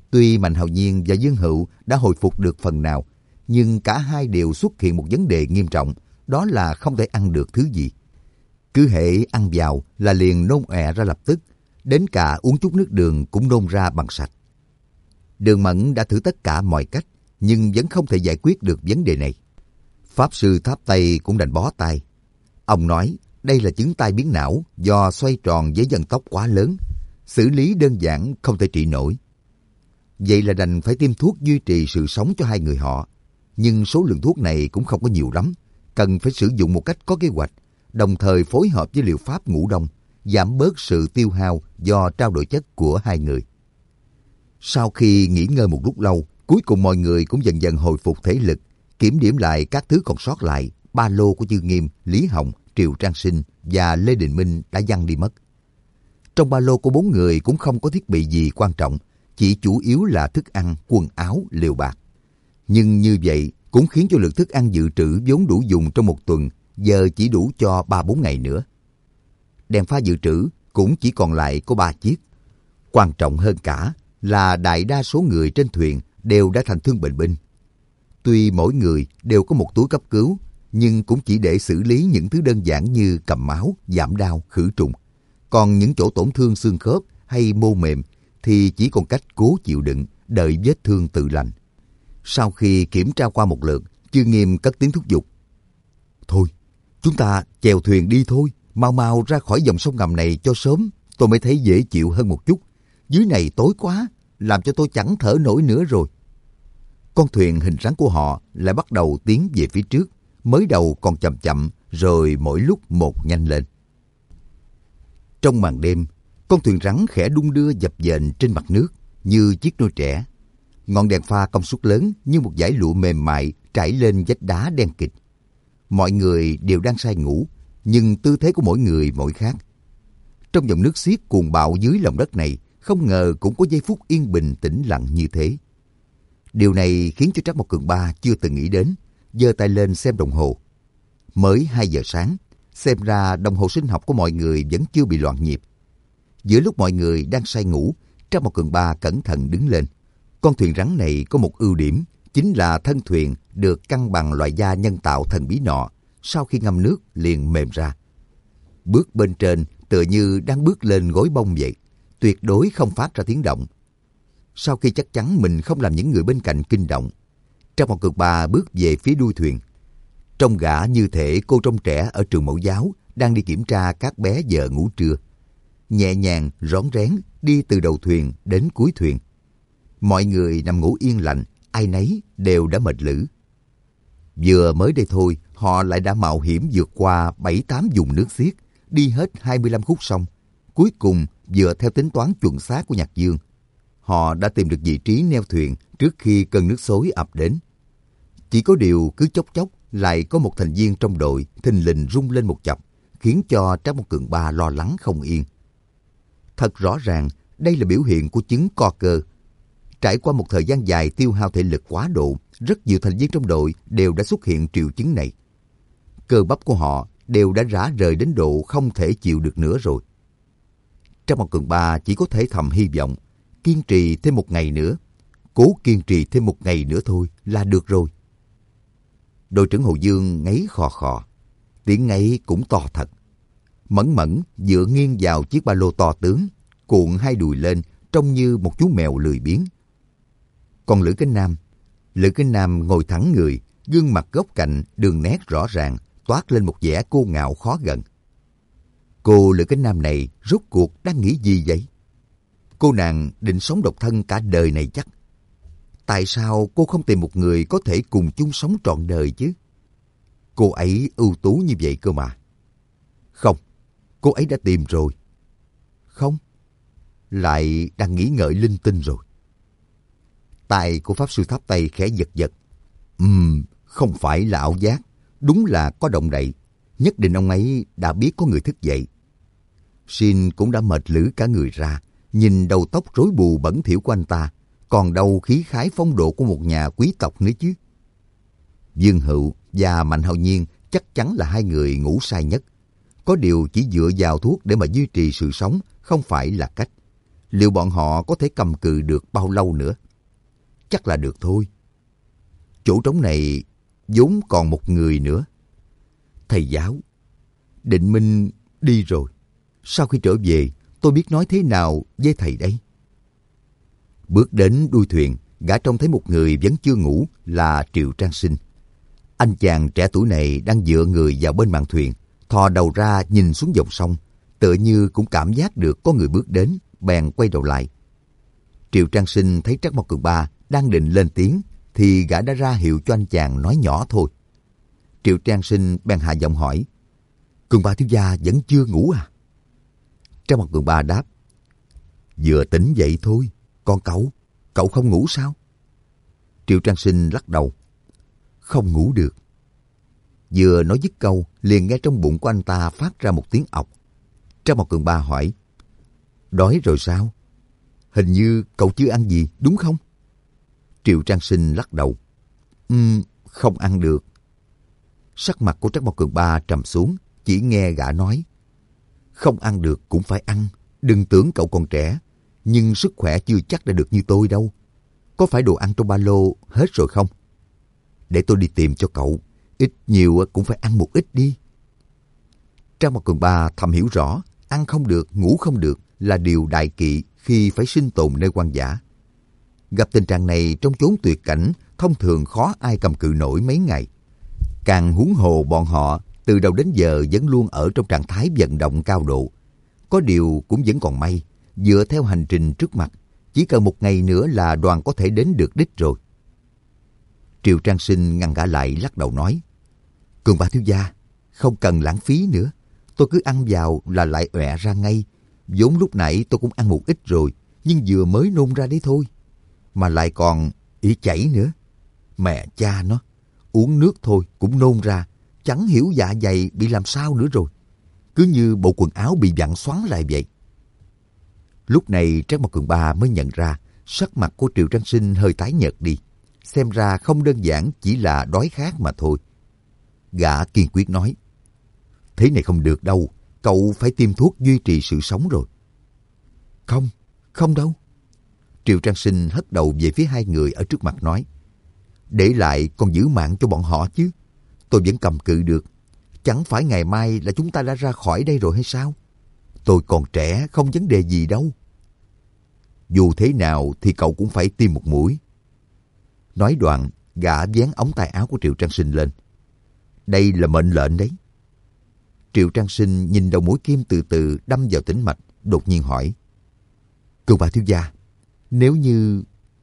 Tuy Mạnh Hạo Nhiên và Dương Hữu đã hồi phục được phần nào, nhưng cả hai đều xuất hiện một vấn đề nghiêm trọng, đó là không thể ăn được thứ gì. Cứ hễ ăn vào là liền nôn ọe ra lập tức, đến cả uống chút nước đường cũng nôn ra bằng sạch. Đường Mẫn đã thử tất cả mọi cách, nhưng vẫn không thể giải quyết được vấn đề này. Pháp sư Tháp Tây cũng đành bó tay. Ông nói đây là chứng tai biến não do xoay tròn với vận tốc quá lớn, xử lý đơn giản không thể trị nổi. Vậy là đành phải tiêm thuốc duy trì sự sống cho hai người họ. Nhưng số lượng thuốc này cũng không có nhiều lắm, cần phải sử dụng một cách có kế hoạch, đồng thời phối hợp với liệu pháp ngủ đông, giảm bớt sự tiêu hao do trao đổi chất của hai người. Sau khi nghỉ ngơi một lúc lâu, cuối cùng mọi người cũng dần dần hồi phục thể lực, kiểm điểm lại các thứ còn sót lại. Ba lô của Chương Nghiêm, Lý Hồng, Triệu Trang Sinh và Lê Đình Minh đã văng đi mất. Trong ba lô của bốn người cũng không có thiết bị gì quan trọng, chỉ chủ yếu là thức ăn, quần áo, lều bạt. Nhưng như vậy cũng khiến cho lượng thức ăn dự trữ vốn đủ dùng trong một tuần, giờ chỉ đủ cho 3-4 ngày nữa. Đèn pha dự trữ cũng chỉ còn lại có 3 chiếc. Quan trọng hơn cả là đại đa số người trên thuyền đều đã thành thương bệnh binh. Tuy mỗi người đều có một túi cấp cứu, nhưng cũng chỉ để xử lý những thứ đơn giản như cầm máu, giảm đau, khử trùng. Còn những chỗ tổn thương xương khớp hay mô mềm thì chỉ còn cách cố chịu đựng, đợi vết thương tự lành. Sau khi kiểm tra qua một lượt, Chương Nghiêm cất tiếng thúc giục. Thôi, chúng ta chèo thuyền đi thôi, mau mau ra khỏi dòng sông ngầm này cho sớm, tôi mới thấy dễ chịu hơn một chút. Dưới này tối quá, làm cho tôi chẳng thở nổi nữa rồi. Con thuyền hình rắn của họ lại bắt đầu tiến về phía trước, mới đầu còn chậm chậm, rồi mỗi lúc một nhanh lên. Trong màn đêm, con thuyền rắn khẽ đung đưa dập dềnh trên mặt nước như chiếc nôi trẻ. Ngọn đèn pha công suất lớn như một dải lụa mềm mại trải lên vách đá đen kịt. Mọi người đều đang say ngủ, nhưng tư thế của mỗi người mỗi khác. Trong dòng nước xiết cuồng bạo dưới lòng đất này, không ngờ cũng có giây phút yên bình tĩnh lặng như thế. Điều này khiến cho Trác Mộc Cường Ba chưa từng nghĩ đến, giơ tay lên xem đồng hồ. Mới 2 giờ sáng, xem ra đồng hồ sinh học của mọi người vẫn chưa bị loạn nhịp. Giữa lúc mọi người đang say ngủ, Trác Mộc Cường Ba cẩn thận đứng lên. Con thuyền rắn này có một ưu điểm, chính là thân thuyền được căng bằng loại da nhân tạo thần bí nọ, sau khi ngâm nước liền mềm ra. Bước bên trên tựa như đang bước lên gối bông vậy, tuyệt đối không phát ra tiếng động. Sau khi chắc chắn mình không làm những người bên cạnh kinh động, Trác Mộc Cường Ba bước về phía đuôi thuyền. Trông gã như thể cô trông trẻ ở trường mẫu giáo đang đi kiểm tra các bé giờ ngủ trưa. Nhẹ nhàng, rón rén đi từ đầu thuyền đến cuối thuyền. Mọi người nằm ngủ yên lành, ai nấy đều đã mệt lử. Vừa mới đây thôi, họ lại đã mạo hiểm vượt qua 7-8 vùng nước xiết, đi hết 25 khúc sông. Cuối cùng, dựa theo tính toán chuẩn xác của Nhạc Dương, họ đã tìm được vị trí neo thuyền trước khi cơn nước xối ập đến. Chỉ có điều cứ chốc chốc lại có một thành viên trong đội thình lình rung lên một chập, khiến cho Trác Mộc Cường Ba lo lắng không yên. Thật rõ ràng, đây là biểu hiện của chứng co cơ. Trải qua một thời gian dài tiêu hao thể lực quá độ, rất nhiều thành viên trong đội đều đã xuất hiện triệu chứng này. Cơ bắp của họ đều đã rã rời đến độ không thể chịu được nữa rồi. Trác Mộc Cường Ba chỉ có thể thầm hy vọng, kiên trì thêm một ngày nữa. Cố kiên trì thêm một ngày nữa thôi là được rồi. Đội trưởng Hồ Dương ngáy khò khò, tiếng ngáy cũng to thật. Mẫn Mẫn dựa nghiêng vào chiếc ba lô to tướng, cuộn hai đùi lên trông như một chú mèo lười biếng. Còn Lữ Cái Nam ngồi thẳng người, gương mặt góc cạnh, đường nét rõ ràng, toát lên một vẻ cô ngạo khó gần. Cô Lữ Cái Nam này rốt cuộc đang nghĩ gì vậy? Cô nàng định sống độc thân cả đời này chắc. Tại sao cô không tìm một người có thể cùng chung sống trọn đời chứ? Cô ấy ưu tú như vậy cơ mà. Không, cô ấy đã tìm rồi. Không, lại đang nghĩ ngợi linh tinh rồi. Tai của Pháp Sư Tháp Tây khẽ giật giật. Không phải là ảo giác, đúng là có động đậy. Nhất định ông ấy đã biết có người thức dậy. Shin cũng đã mệt lử cả người ra, nhìn đầu tóc rối bù bẩn thỉu của anh ta, còn đâu khí khái phong độ của một nhà quý tộc nữa chứ. Dương Hữu và Mạnh Hạo Nhiên chắc chắn là hai người ngủ say nhất. Có điều chỉ dựa vào thuốc để mà duy trì sự sống không phải là cách. liệu bọn họ có thể cầm cự được bao lâu nữa? Chắc là được thôi. Chỗ trống này vốn còn một người nữa. Thầy giáo, Định Minh đi rồi. Sau khi trở về, tôi biết nói thế nào với thầy đây? Bước đến đuôi thuyền, gã trông thấy một người vẫn chưa ngủ là Triệu Trang Sinh. Anh chàng trẻ tuổi này đang dựa người vào bên mạn thuyền, thò đầu ra nhìn xuống dòng sông, tựa như cũng cảm giác được có người bước đến, bèn quay đầu lại. Triệu Trang Sinh thấy Trác Mao Cường Ba đang định lên tiếng, thì gã đã ra hiệu cho anh chàng nói nhỏ thôi. Triệu Trang Sinh bèn hạ giọng hỏi, Cường Ba thiếu gia vẫn chưa ngủ à? Trác Mao Cường Ba đáp, vừa tỉnh dậy thôi, còn cậu không ngủ sao? Triệu Trang Sinh lắc đầu, không ngủ được. Vừa nói dứt câu, liền nghe trong bụng của anh ta phát ra một tiếng ọc. Trác Mao Cường Ba hỏi, đói rồi sao? Hình như cậu chưa ăn gì, đúng không? Triệu Trang Sinh lắc đầu, không ăn được. Sắc mặt của Trác Mao Cường Ba trầm xuống, chỉ nghe gã nói, không ăn được cũng phải ăn, đừng tưởng cậu còn trẻ, nhưng sức khỏe chưa chắc đã được như tôi đâu. Có phải đồ ăn trong ba lô hết rồi không? Để tôi đi tìm cho cậu, ít nhiều cũng phải ăn một ít đi. Trác Mao Cường Ba thầm hiểu rõ, ăn không được, ngủ không được là điều đại kỵ khi phải sinh tồn nơi hoang dã. Gặp tình trạng này trong chốn tuyệt cảnh, thông thường khó ai cầm cự nổi mấy ngày. Càng huống hồ bọn họ từ đầu đến giờ vẫn luôn ở trong trạng thái vận động cao độ. Có điều cũng vẫn còn may, dựa theo hành trình trước mặt, chỉ cần một ngày nữa là đoàn có thể đến được đích rồi. Triệu Trang Sinh ngăn gã lại, lắc đầu nói, Cường Ba thiếu gia, không cần lãng phí nữa. Tôi cứ ăn vào là lại ọe ra ngay. Vốn lúc nãy tôi cũng ăn một ít rồi, nhưng vừa mới nôn ra đấy thôi. Mà lại còn ỉ chảy nữa. Mẹ cha nó, uống nước thôi cũng nôn ra, chẳng hiểu dạ dày bị làm sao nữa rồi. Cứ như bộ quần áo bị vặn xoắn lại vậy. Lúc này Trác Mao Cường Ba mới nhận ra sắc mặt của Triệu Trang Sinh hơi tái nhợt đi. Xem ra không đơn giản chỉ là đói khát mà thôi. Gã kiên quyết nói, thế này không được đâu, cậu phải tiêm thuốc duy trì sự sống rồi. Không đâu. Triệu Trang Sinh hất đầu về phía hai người ở trước mặt nói, để lại còn giữ mạng cho bọn họ chứ. Tôi vẫn cầm cự được. Chẳng phải ngày mai là chúng ta đã ra khỏi đây rồi hay sao? Tôi còn trẻ, không vấn đề gì đâu. Dù thế nào thì cậu cũng phải tiêm một mũi. Nói đoạn, gã vén ống tay áo của Triệu Trang Sinh lên. Đây là mệnh lệnh đấy. Triệu Trang Sinh nhìn đầu mũi kim từ từ đâm vào tĩnh mạch, đột nhiên hỏi, Cường Ba thiếu gia, nếu như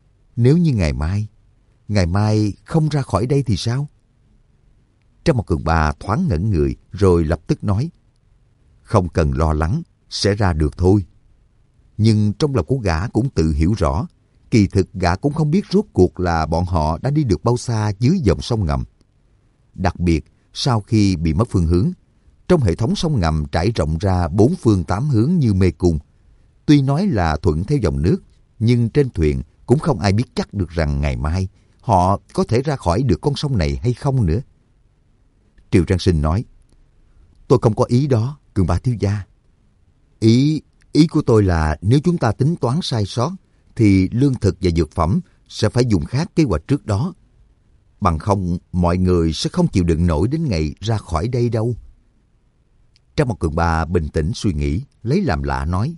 ngày mai không ra khỏi đây thì sao? Trác Mao Cường Ba thoáng ngẩn người rồi lập tức nói, không cần lo lắng, sẽ ra được thôi. Nhưng trong lòng của gã cũng tự hiểu rõ, kỳ thực gã cũng không biết rốt cuộc là bọn họ đã đi được bao xa dưới dòng sông ngầm. Đặc biệt, sau khi bị mất phương hướng, trong hệ thống sông ngầm trải rộng ra 4 phương 8 hướng như mê cung. Tuy nói là thuận theo dòng nước, nhưng trên thuyền cũng không ai biết chắc được rằng ngày mai họ có thể ra khỏi được con sông này hay không nữa. Triệu Trang Sinh nói, tôi không có ý đó, Cường Ba thiếu gia. Ý của tôi là nếu chúng ta tính toán sai sót, thì lương thực và dược phẩm sẽ phải dùng khác kế hoạch trước đó. Bằng không, mọi người sẽ không chịu đựng nổi đến ngày ra khỏi đây đâu. Trác Mao Cường Ba bình tĩnh suy nghĩ, lấy làm lạ nói,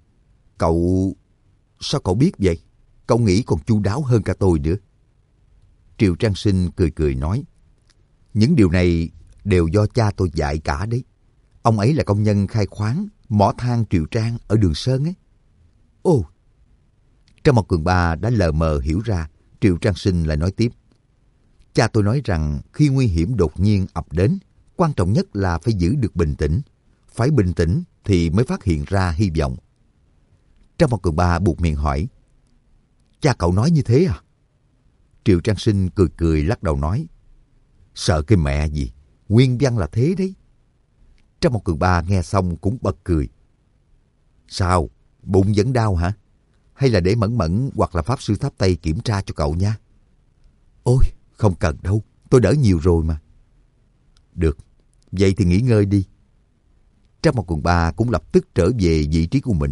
Sao cậu biết vậy? Cậu nghĩ còn chu đáo hơn cả tôi nữa. Triệu Trang Sinh cười cười nói, những điều này đều do cha tôi dạy cả đấy. Ông ấy là công nhân khai khoáng, mỏ than Triệu Trang ở Đường Sơn ấy. Ồ! Trác Mao Cường Ba đã lờ mờ hiểu ra, Triệu Trang Sinh lại nói tiếp. Cha tôi nói rằng khi nguy hiểm đột nhiên ập đến, quan trọng nhất là phải giữ được bình tĩnh. Phải bình tĩnh thì mới phát hiện ra hy vọng. Trác Mao Cường Ba buột miệng hỏi, cha cậu nói như thế à? Triệu Trang Sinh cười cười lắc đầu nói, sợ cái mẹ gì, nguyên văn là thế đấy. Trác Mao Cường Ba nghe xong cũng bật cười. Sao, bụng vẫn đau hả? Hay là để Mẫn Mẫn hoặc là Pháp Sư Tháp Tây kiểm tra cho cậu nha? Ôi, không cần đâu, tôi đỡ nhiều rồi mà. Được, vậy thì nghỉ ngơi đi. Trác Mao Cường Ba cũng lập tức trở về vị trí của mình,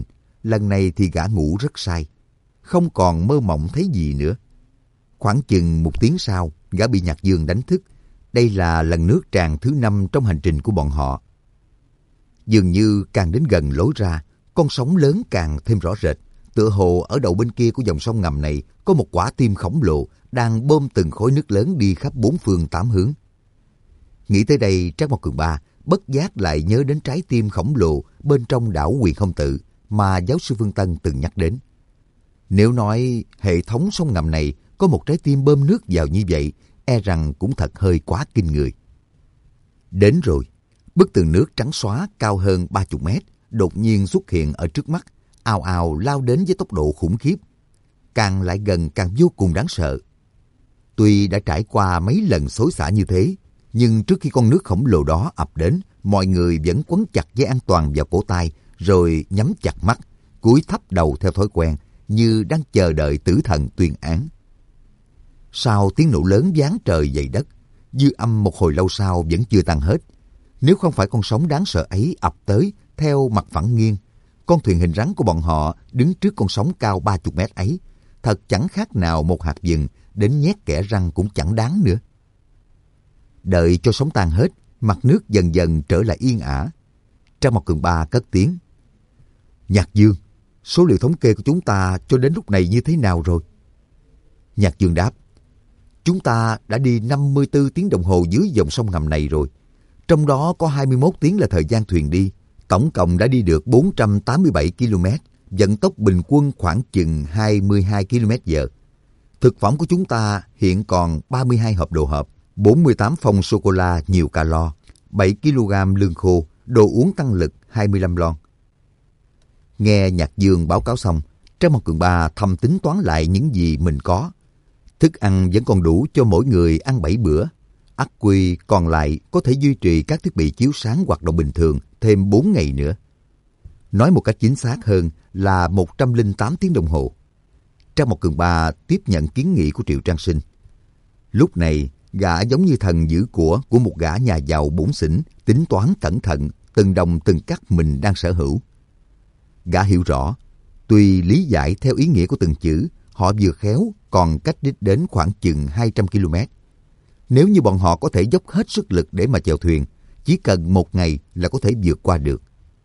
lần này thì gã ngủ rất say, không còn mơ mộng thấy gì nữa. Khoảng chừng 1 tiếng sau, gã bị Nhạc Dương đánh thức. Đây là lần nước tràn thứ 5 trong hành trình của bọn họ. Dường như càng đến gần lối ra, con sóng lớn càng thêm rõ rệt. Tựa hồ ở đầu bên kia của dòng sông ngầm này có một quả tim khổng lồ đang bơm từng khối nước lớn đi khắp 4 phương 8 hướng. Nghĩ tới đây, Trác Mộc Cường Ba bất giác lại nhớ đến trái tim khổng lồ bên trong đảo Huyền Không Tự mà giáo sư Phương Tân từng nhắc đến. Nếu nói hệ thống sông ngầm này có một trái tim bơm nước vào như vậy, e rằng cũng thật hơi quá kinh người. Đến rồi, bức tường nước trắng xóa cao hơn 30 mét đột nhiên xuất hiện ở trước mắt, ào ào lao đến với tốc độ khủng khiếp. Càng lại gần càng vô cùng đáng sợ. Tuy đã trải qua mấy lần xối xả như thế, nhưng trước khi con nước khổng lồ đó ập đến, mọi người vẫn quấn chặt dây an toàn vào cổ tay, rồi nhắm chặt mắt, cúi thấp đầu theo thói quen, như đang chờ đợi tử thần tuyên án. Sau tiếng nổ lớn giáng trời dậy đất, dư âm một hồi lâu sau vẫn chưa tan hết. Nếu không phải con sóng đáng sợ ấy ập tới theo mặt phẳng nghiêng, con thuyền hình rắn của bọn họ đứng trước con sóng cao 30 mét ấy, thật chẳng khác nào một hạt vừng, đến nhét kẽ răng cũng chẳng đáng nữa. Đợi cho sóng tan hết, mặt nước dần dần trở lại yên ả. Trác Mộc Cường Ba cất tiếng: Nhạc Dương, số liệu thống kê của chúng ta cho đến lúc này như thế nào rồi? Nhạc Dương đáp: Chúng ta đã đi 54 tiếng đồng hồ dưới dòng sông ngầm này rồi. Trong đó có 21 tiếng là thời gian thuyền đi. Tổng cộng đã đi được 487 km, vận tốc bình quân khoảng chừng 22 km/h. Thực phẩm của chúng ta hiện còn 32 hộp đồ hộp, 48 phong sô-cô-la nhiều calo, 7 kg lương khô, đồ uống tăng lực 25 lon. Nghe Nhạc Dương báo cáo xong, Trác Mộc Cường Ba thầm tính toán lại những gì mình có. Thức ăn vẫn còn đủ cho mỗi người ăn 7 bữa. Ắt quy còn lại có thể duy trì các thiết bị chiếu sáng hoạt động bình thường thêm 4 ngày nữa. Nói một cách chính xác hơn là 108 tiếng đồng hồ. Trác Mộc Cường Ba tiếp nhận kiến nghị của Triệu Trang Sinh. Lúc này, gã giống như thần giữ của một gã nhà giàu bủn xỉn, tính toán cẩn thận, từng đồng từng cắc mình đang sở hữu. Gã hiểu rõ, tuy lý giải theo ý nghĩa của từng chữ, họ vừa khéo còn cách đích đến khoảng chừng 200 km. Nếu như bọn họ có thể dốc hết sức lực để mà chèo thuyền, chỉ cần 1 ngày là có thể vượt qua được.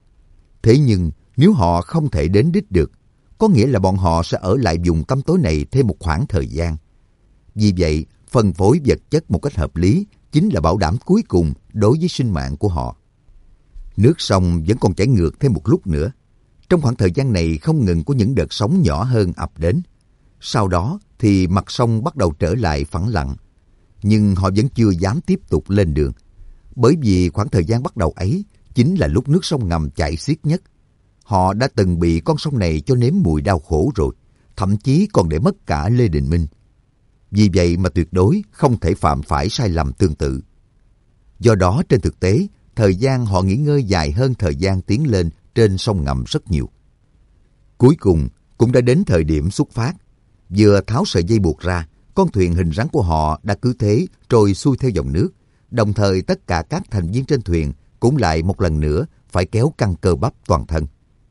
Thế nhưng nếu họ không thể đến đích được, có nghĩa là bọn họ sẽ ở lại vùng tăm tối này thêm một khoảng thời gian. Vì vậy, phân phối vật chất một cách hợp lý chính là bảo đảm cuối cùng đối với sinh mạng của họ. Nước sông vẫn còn chảy ngược thêm một lúc nữa. Trong khoảng thời gian này không ngừng có những đợt sóng nhỏ hơn ập đến. Sau đó thì mặt sông bắt đầu trở lại phẳng lặng. Nhưng họ vẫn chưa dám tiếp tục lên đường. Bởi vì khoảng thời gian bắt đầu ấy chính là lúc nước sông ngầm chảy xiết nhất. Họ đã từng bị con sông này cho nếm mùi đau khổ rồi, thậm chí còn để mất cả Lê Đình Minh. Vì vậy mà tuyệt đối không thể phạm phải sai lầm tương tự. Do đó trên thực tế, thời gian họ nghỉ ngơi dài hơn thời gian tiến lên trên sông ngầm rất nhiều. Cuối cùng cũng đã đến thời điểm xuất phát. Vừa tháo sợi dây buộc ra, con thuyền hình rắn của họ đã cứ thế trôi xuôi theo dòng nước. Đồng thời tất cả các thành viên trên thuyền cũng lại một lần nữa phải kéo căng cơ bắp toàn thân.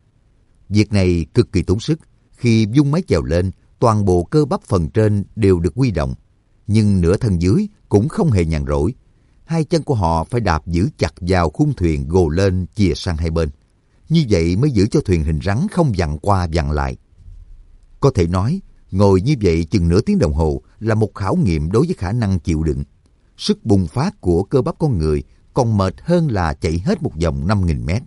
Việc này cực kỳ tốn sức. Khi vung máy chèo lên, toàn bộ cơ bắp phần trên đều được huy động. Nhưng nửa thân dưới cũng không hề nhàn rỗi. 2 chân của họ phải đạp giữ chặt vào khung thuyền gồ lên chìa sang hai bên. Như vậy mới giữ cho thuyền hình rắn không vặn qua vặn lại. Có thể nói, ngồi như vậy chừng nửa tiếng đồng hồ là một khảo nghiệm đối với khả năng chịu đựng. Sức bùng phát của cơ bắp con người còn mệt hơn là chạy hết một vòng 5.000 mét.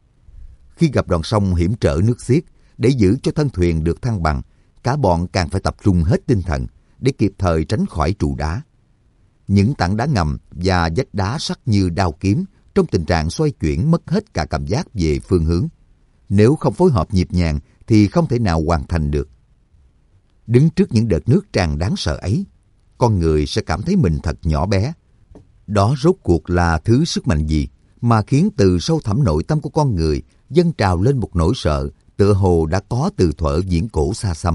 Khi gặp đoạn sông hiểm trở nước xiết, để giữ cho thân thuyền được thăng bằng, cả bọn càng phải tập trung hết tinh thần để kịp thời tránh khỏi trụ đá. Những tảng đá ngầm và vách đá sắc như đao kiếm trong tình trạng xoay chuyển mất hết cả cảm giác về phương hướng. Nếu không phối hợp nhịp nhàng thì không thể nào hoàn thành được. Đứng trước những đợt nước tràn đáng sợ ấy, con người sẽ cảm thấy mình thật nhỏ bé. Đó rốt cuộc là thứ sức mạnh gì mà khiến từ sâu thẳm nội tâm của con người dâng trào lên một nỗi sợ tựa hồ đã có từ thuở viễn cổ xa xăm.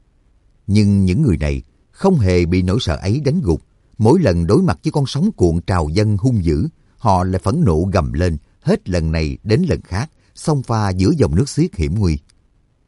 Nhưng những người này không hề bị nỗi sợ ấy đánh gục. Mỗi lần đối mặt với con sóng cuộn trào dâng hung dữ, họ lại phẫn nộ gầm lên, hết lần này đến lần khác, xông pha giữa dòng nước xiết hiểm nguy.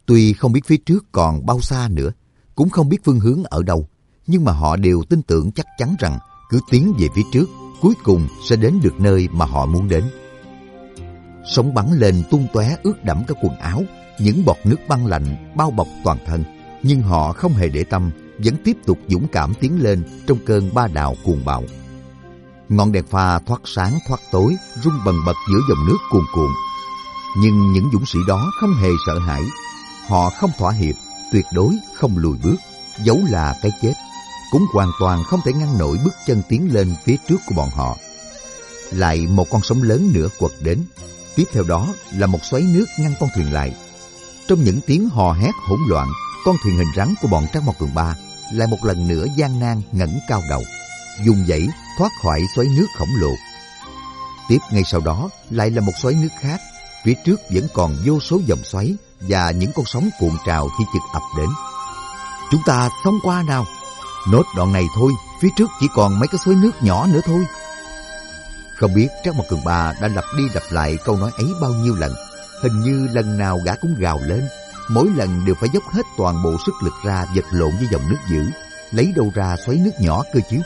Tuy không biết phía trước còn bao xa nữa, cũng không biết phương hướng ở đâu, nhưng mà họ đều tin tưởng chắc chắn rằng cứ tiến về phía trước, cuối cùng sẽ đến được nơi mà họ muốn đến. Sóng bắn lên tung tóe ướt đẫm cả quần áo, những bọt nước băng lạnh bao bọc toàn thân, nhưng họ không hề để tâm, vẫn tiếp tục dũng cảm tiến lên trong cơn ba đào cuồng bạo. Ngọn đèn pha thoát sáng thoát tối, rung bần bật giữa dòng nước cuồn cuộn. Nhưng những dũng sĩ đó không hề sợ hãi. Họ không thỏa hiệp, tuyệt đối không lùi bước, dẫu là cái chết, cũng hoàn toàn không thể ngăn nổi bước chân tiến lên phía trước của bọn họ. Lại một con sóng lớn nữa quật đến. Tiếp theo đó là một xoáy nước ngăn con thuyền lại. Trong những tiếng hò hét hỗn loạn, con thuyền hình rắn của bọn Trác Mộc Cường Ba lại một lần nữa gian nan ngẩng cao đầu, dùng dãy thoát khỏi xoáy nước khổng lồ. Tiếp ngay sau đó lại là một xoáy nước khác. Phía trước vẫn còn vô số dòng xoáy và những con sóng cuộn trào khi chực ập đến. Chúng ta xông qua nào. Nốt đoạn này thôi, phía trước chỉ còn mấy cái xoáy nước nhỏ nữa thôi. Không biết Trác Mộc Cường Ba đã lặp đi lặp lại câu nói ấy bao nhiêu lần. Hình như lần nào gã cũng gào lên, mỗi lần đều phải dốc hết toàn bộ sức lực ra vật lộn với dòng nước dữ, lấy đâu ra xoáy nước nhỏ cơ chứ.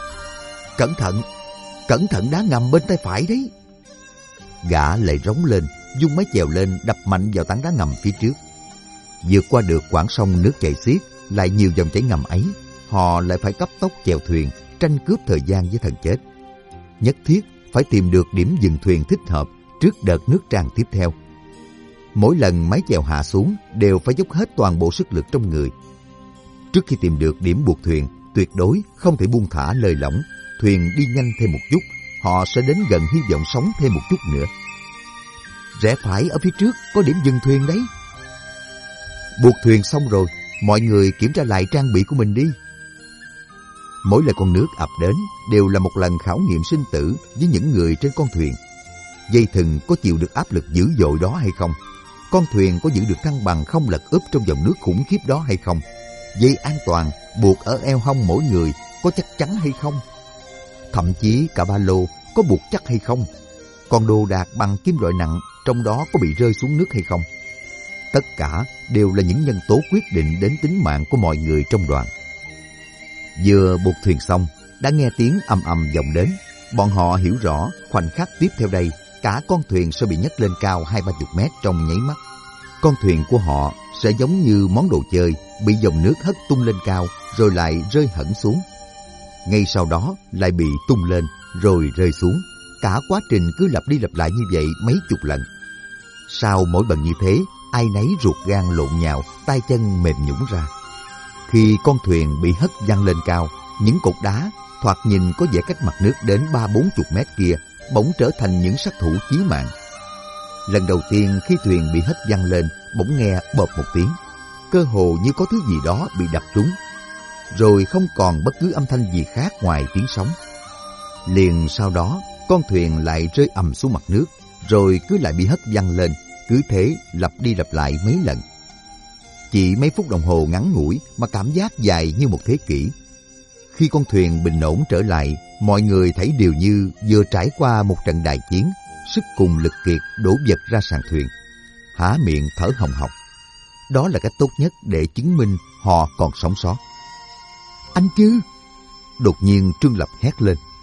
Cẩn thận đá ngầm bên tay phải đấy. Gã lại rống lên, dung máy chèo lên đập mạnh vào tảng đá ngầm phía trước. Vượt qua được quãng sông nước chảy xiết, lại nhiều dòng chảy ngầm ấy, họ lại phải cấp tốc chèo thuyền, tranh cướp thời gian với thần chết. Nhất thiết phải tìm được điểm dừng thuyền thích hợp trước đợt nước tràn tiếp theo. Mỗi lần mái chèo hạ xuống đều phải dốc hết toàn bộ sức lực trong người. Trước khi tìm được điểm buộc thuyền, tuyệt đối không thể buông thả lơi lỏng. Thuyền đi nhanh thêm một chút, họ sẽ đến gần hy vọng sống thêm một chút nữa. Rẽ phải ở phía trước có điểm dừng thuyền đấy. Buộc thuyền xong rồi, mọi người kiểm tra lại trang bị của mình đi. Mỗi lần con nước ập đến đều là một lần khảo nghiệm sinh tử với những người trên con thuyền. Dây thừng có chịu được áp lực dữ dội đó hay không? Con thuyền có giữ được thăng bằng không lật úp trong dòng nước khủng khiếp đó hay không? Dây an toàn buộc ở eo hông mỗi người có chắc chắn hay không? Thậm chí cả ba lô có buộc chắc hay không? Còn đồ đạc bằng kim loại nặng trong đó có bị rơi xuống nước hay không? Tất cả đều là những nhân tố quyết định đến tính mạng của mọi người trong đoàn. Vừa buộc thuyền xong, đã nghe tiếng ầm ầm vọng đến. Bọn họ hiểu rõ khoảnh khắc tiếp theo đây, cả con thuyền sẽ bị nhấc lên cao 20-30 mét trong nháy mắt. Con thuyền của họ sẽ giống như món đồ chơi bị dòng nước hất tung lên cao rồi lại rơi hẳn xuống. Ngay sau đó lại bị tung lên rồi rơi xuống. Cả quá trình cứ lặp đi lặp lại như vậy mấy chục lần. Sau mỗi lần như thế, ai nấy ruột gan lộn nhào, tay chân mềm nhũn ra. Khi con thuyền bị hất văng lên cao, những cột đá thoạt nhìn có vẻ cách mặt nước đến 30-40 mét kia bỗng trở thành những sát thủ chí mạng. Lần đầu tiên khi thuyền bị hất văng lên, bỗng nghe bộp một tiếng, cơ hồ như có thứ gì đó bị đập trúng, rồi không còn bất cứ âm thanh gì khác ngoài tiếng sóng. Liền sau đó, con thuyền lại rơi ầm xuống mặt nước, rồi cứ lại bị hất văng lên, cứ thế lặp đi lặp lại mấy lần. Chỉ mấy phút đồng hồ ngắn ngủi mà cảm giác dài như một thế kỷ. Khi con thuyền bình ổn trở lại, mọi người thấy đều như vừa trải qua một trận đại chiến, sức cùng lực kiệt đổ vật ra sàn thuyền, há miệng thở hồng hộc. Đó là cách tốt nhất để chứng minh họ còn sống sót. Anh Chư! Đột nhiên Trương Lập hét lên.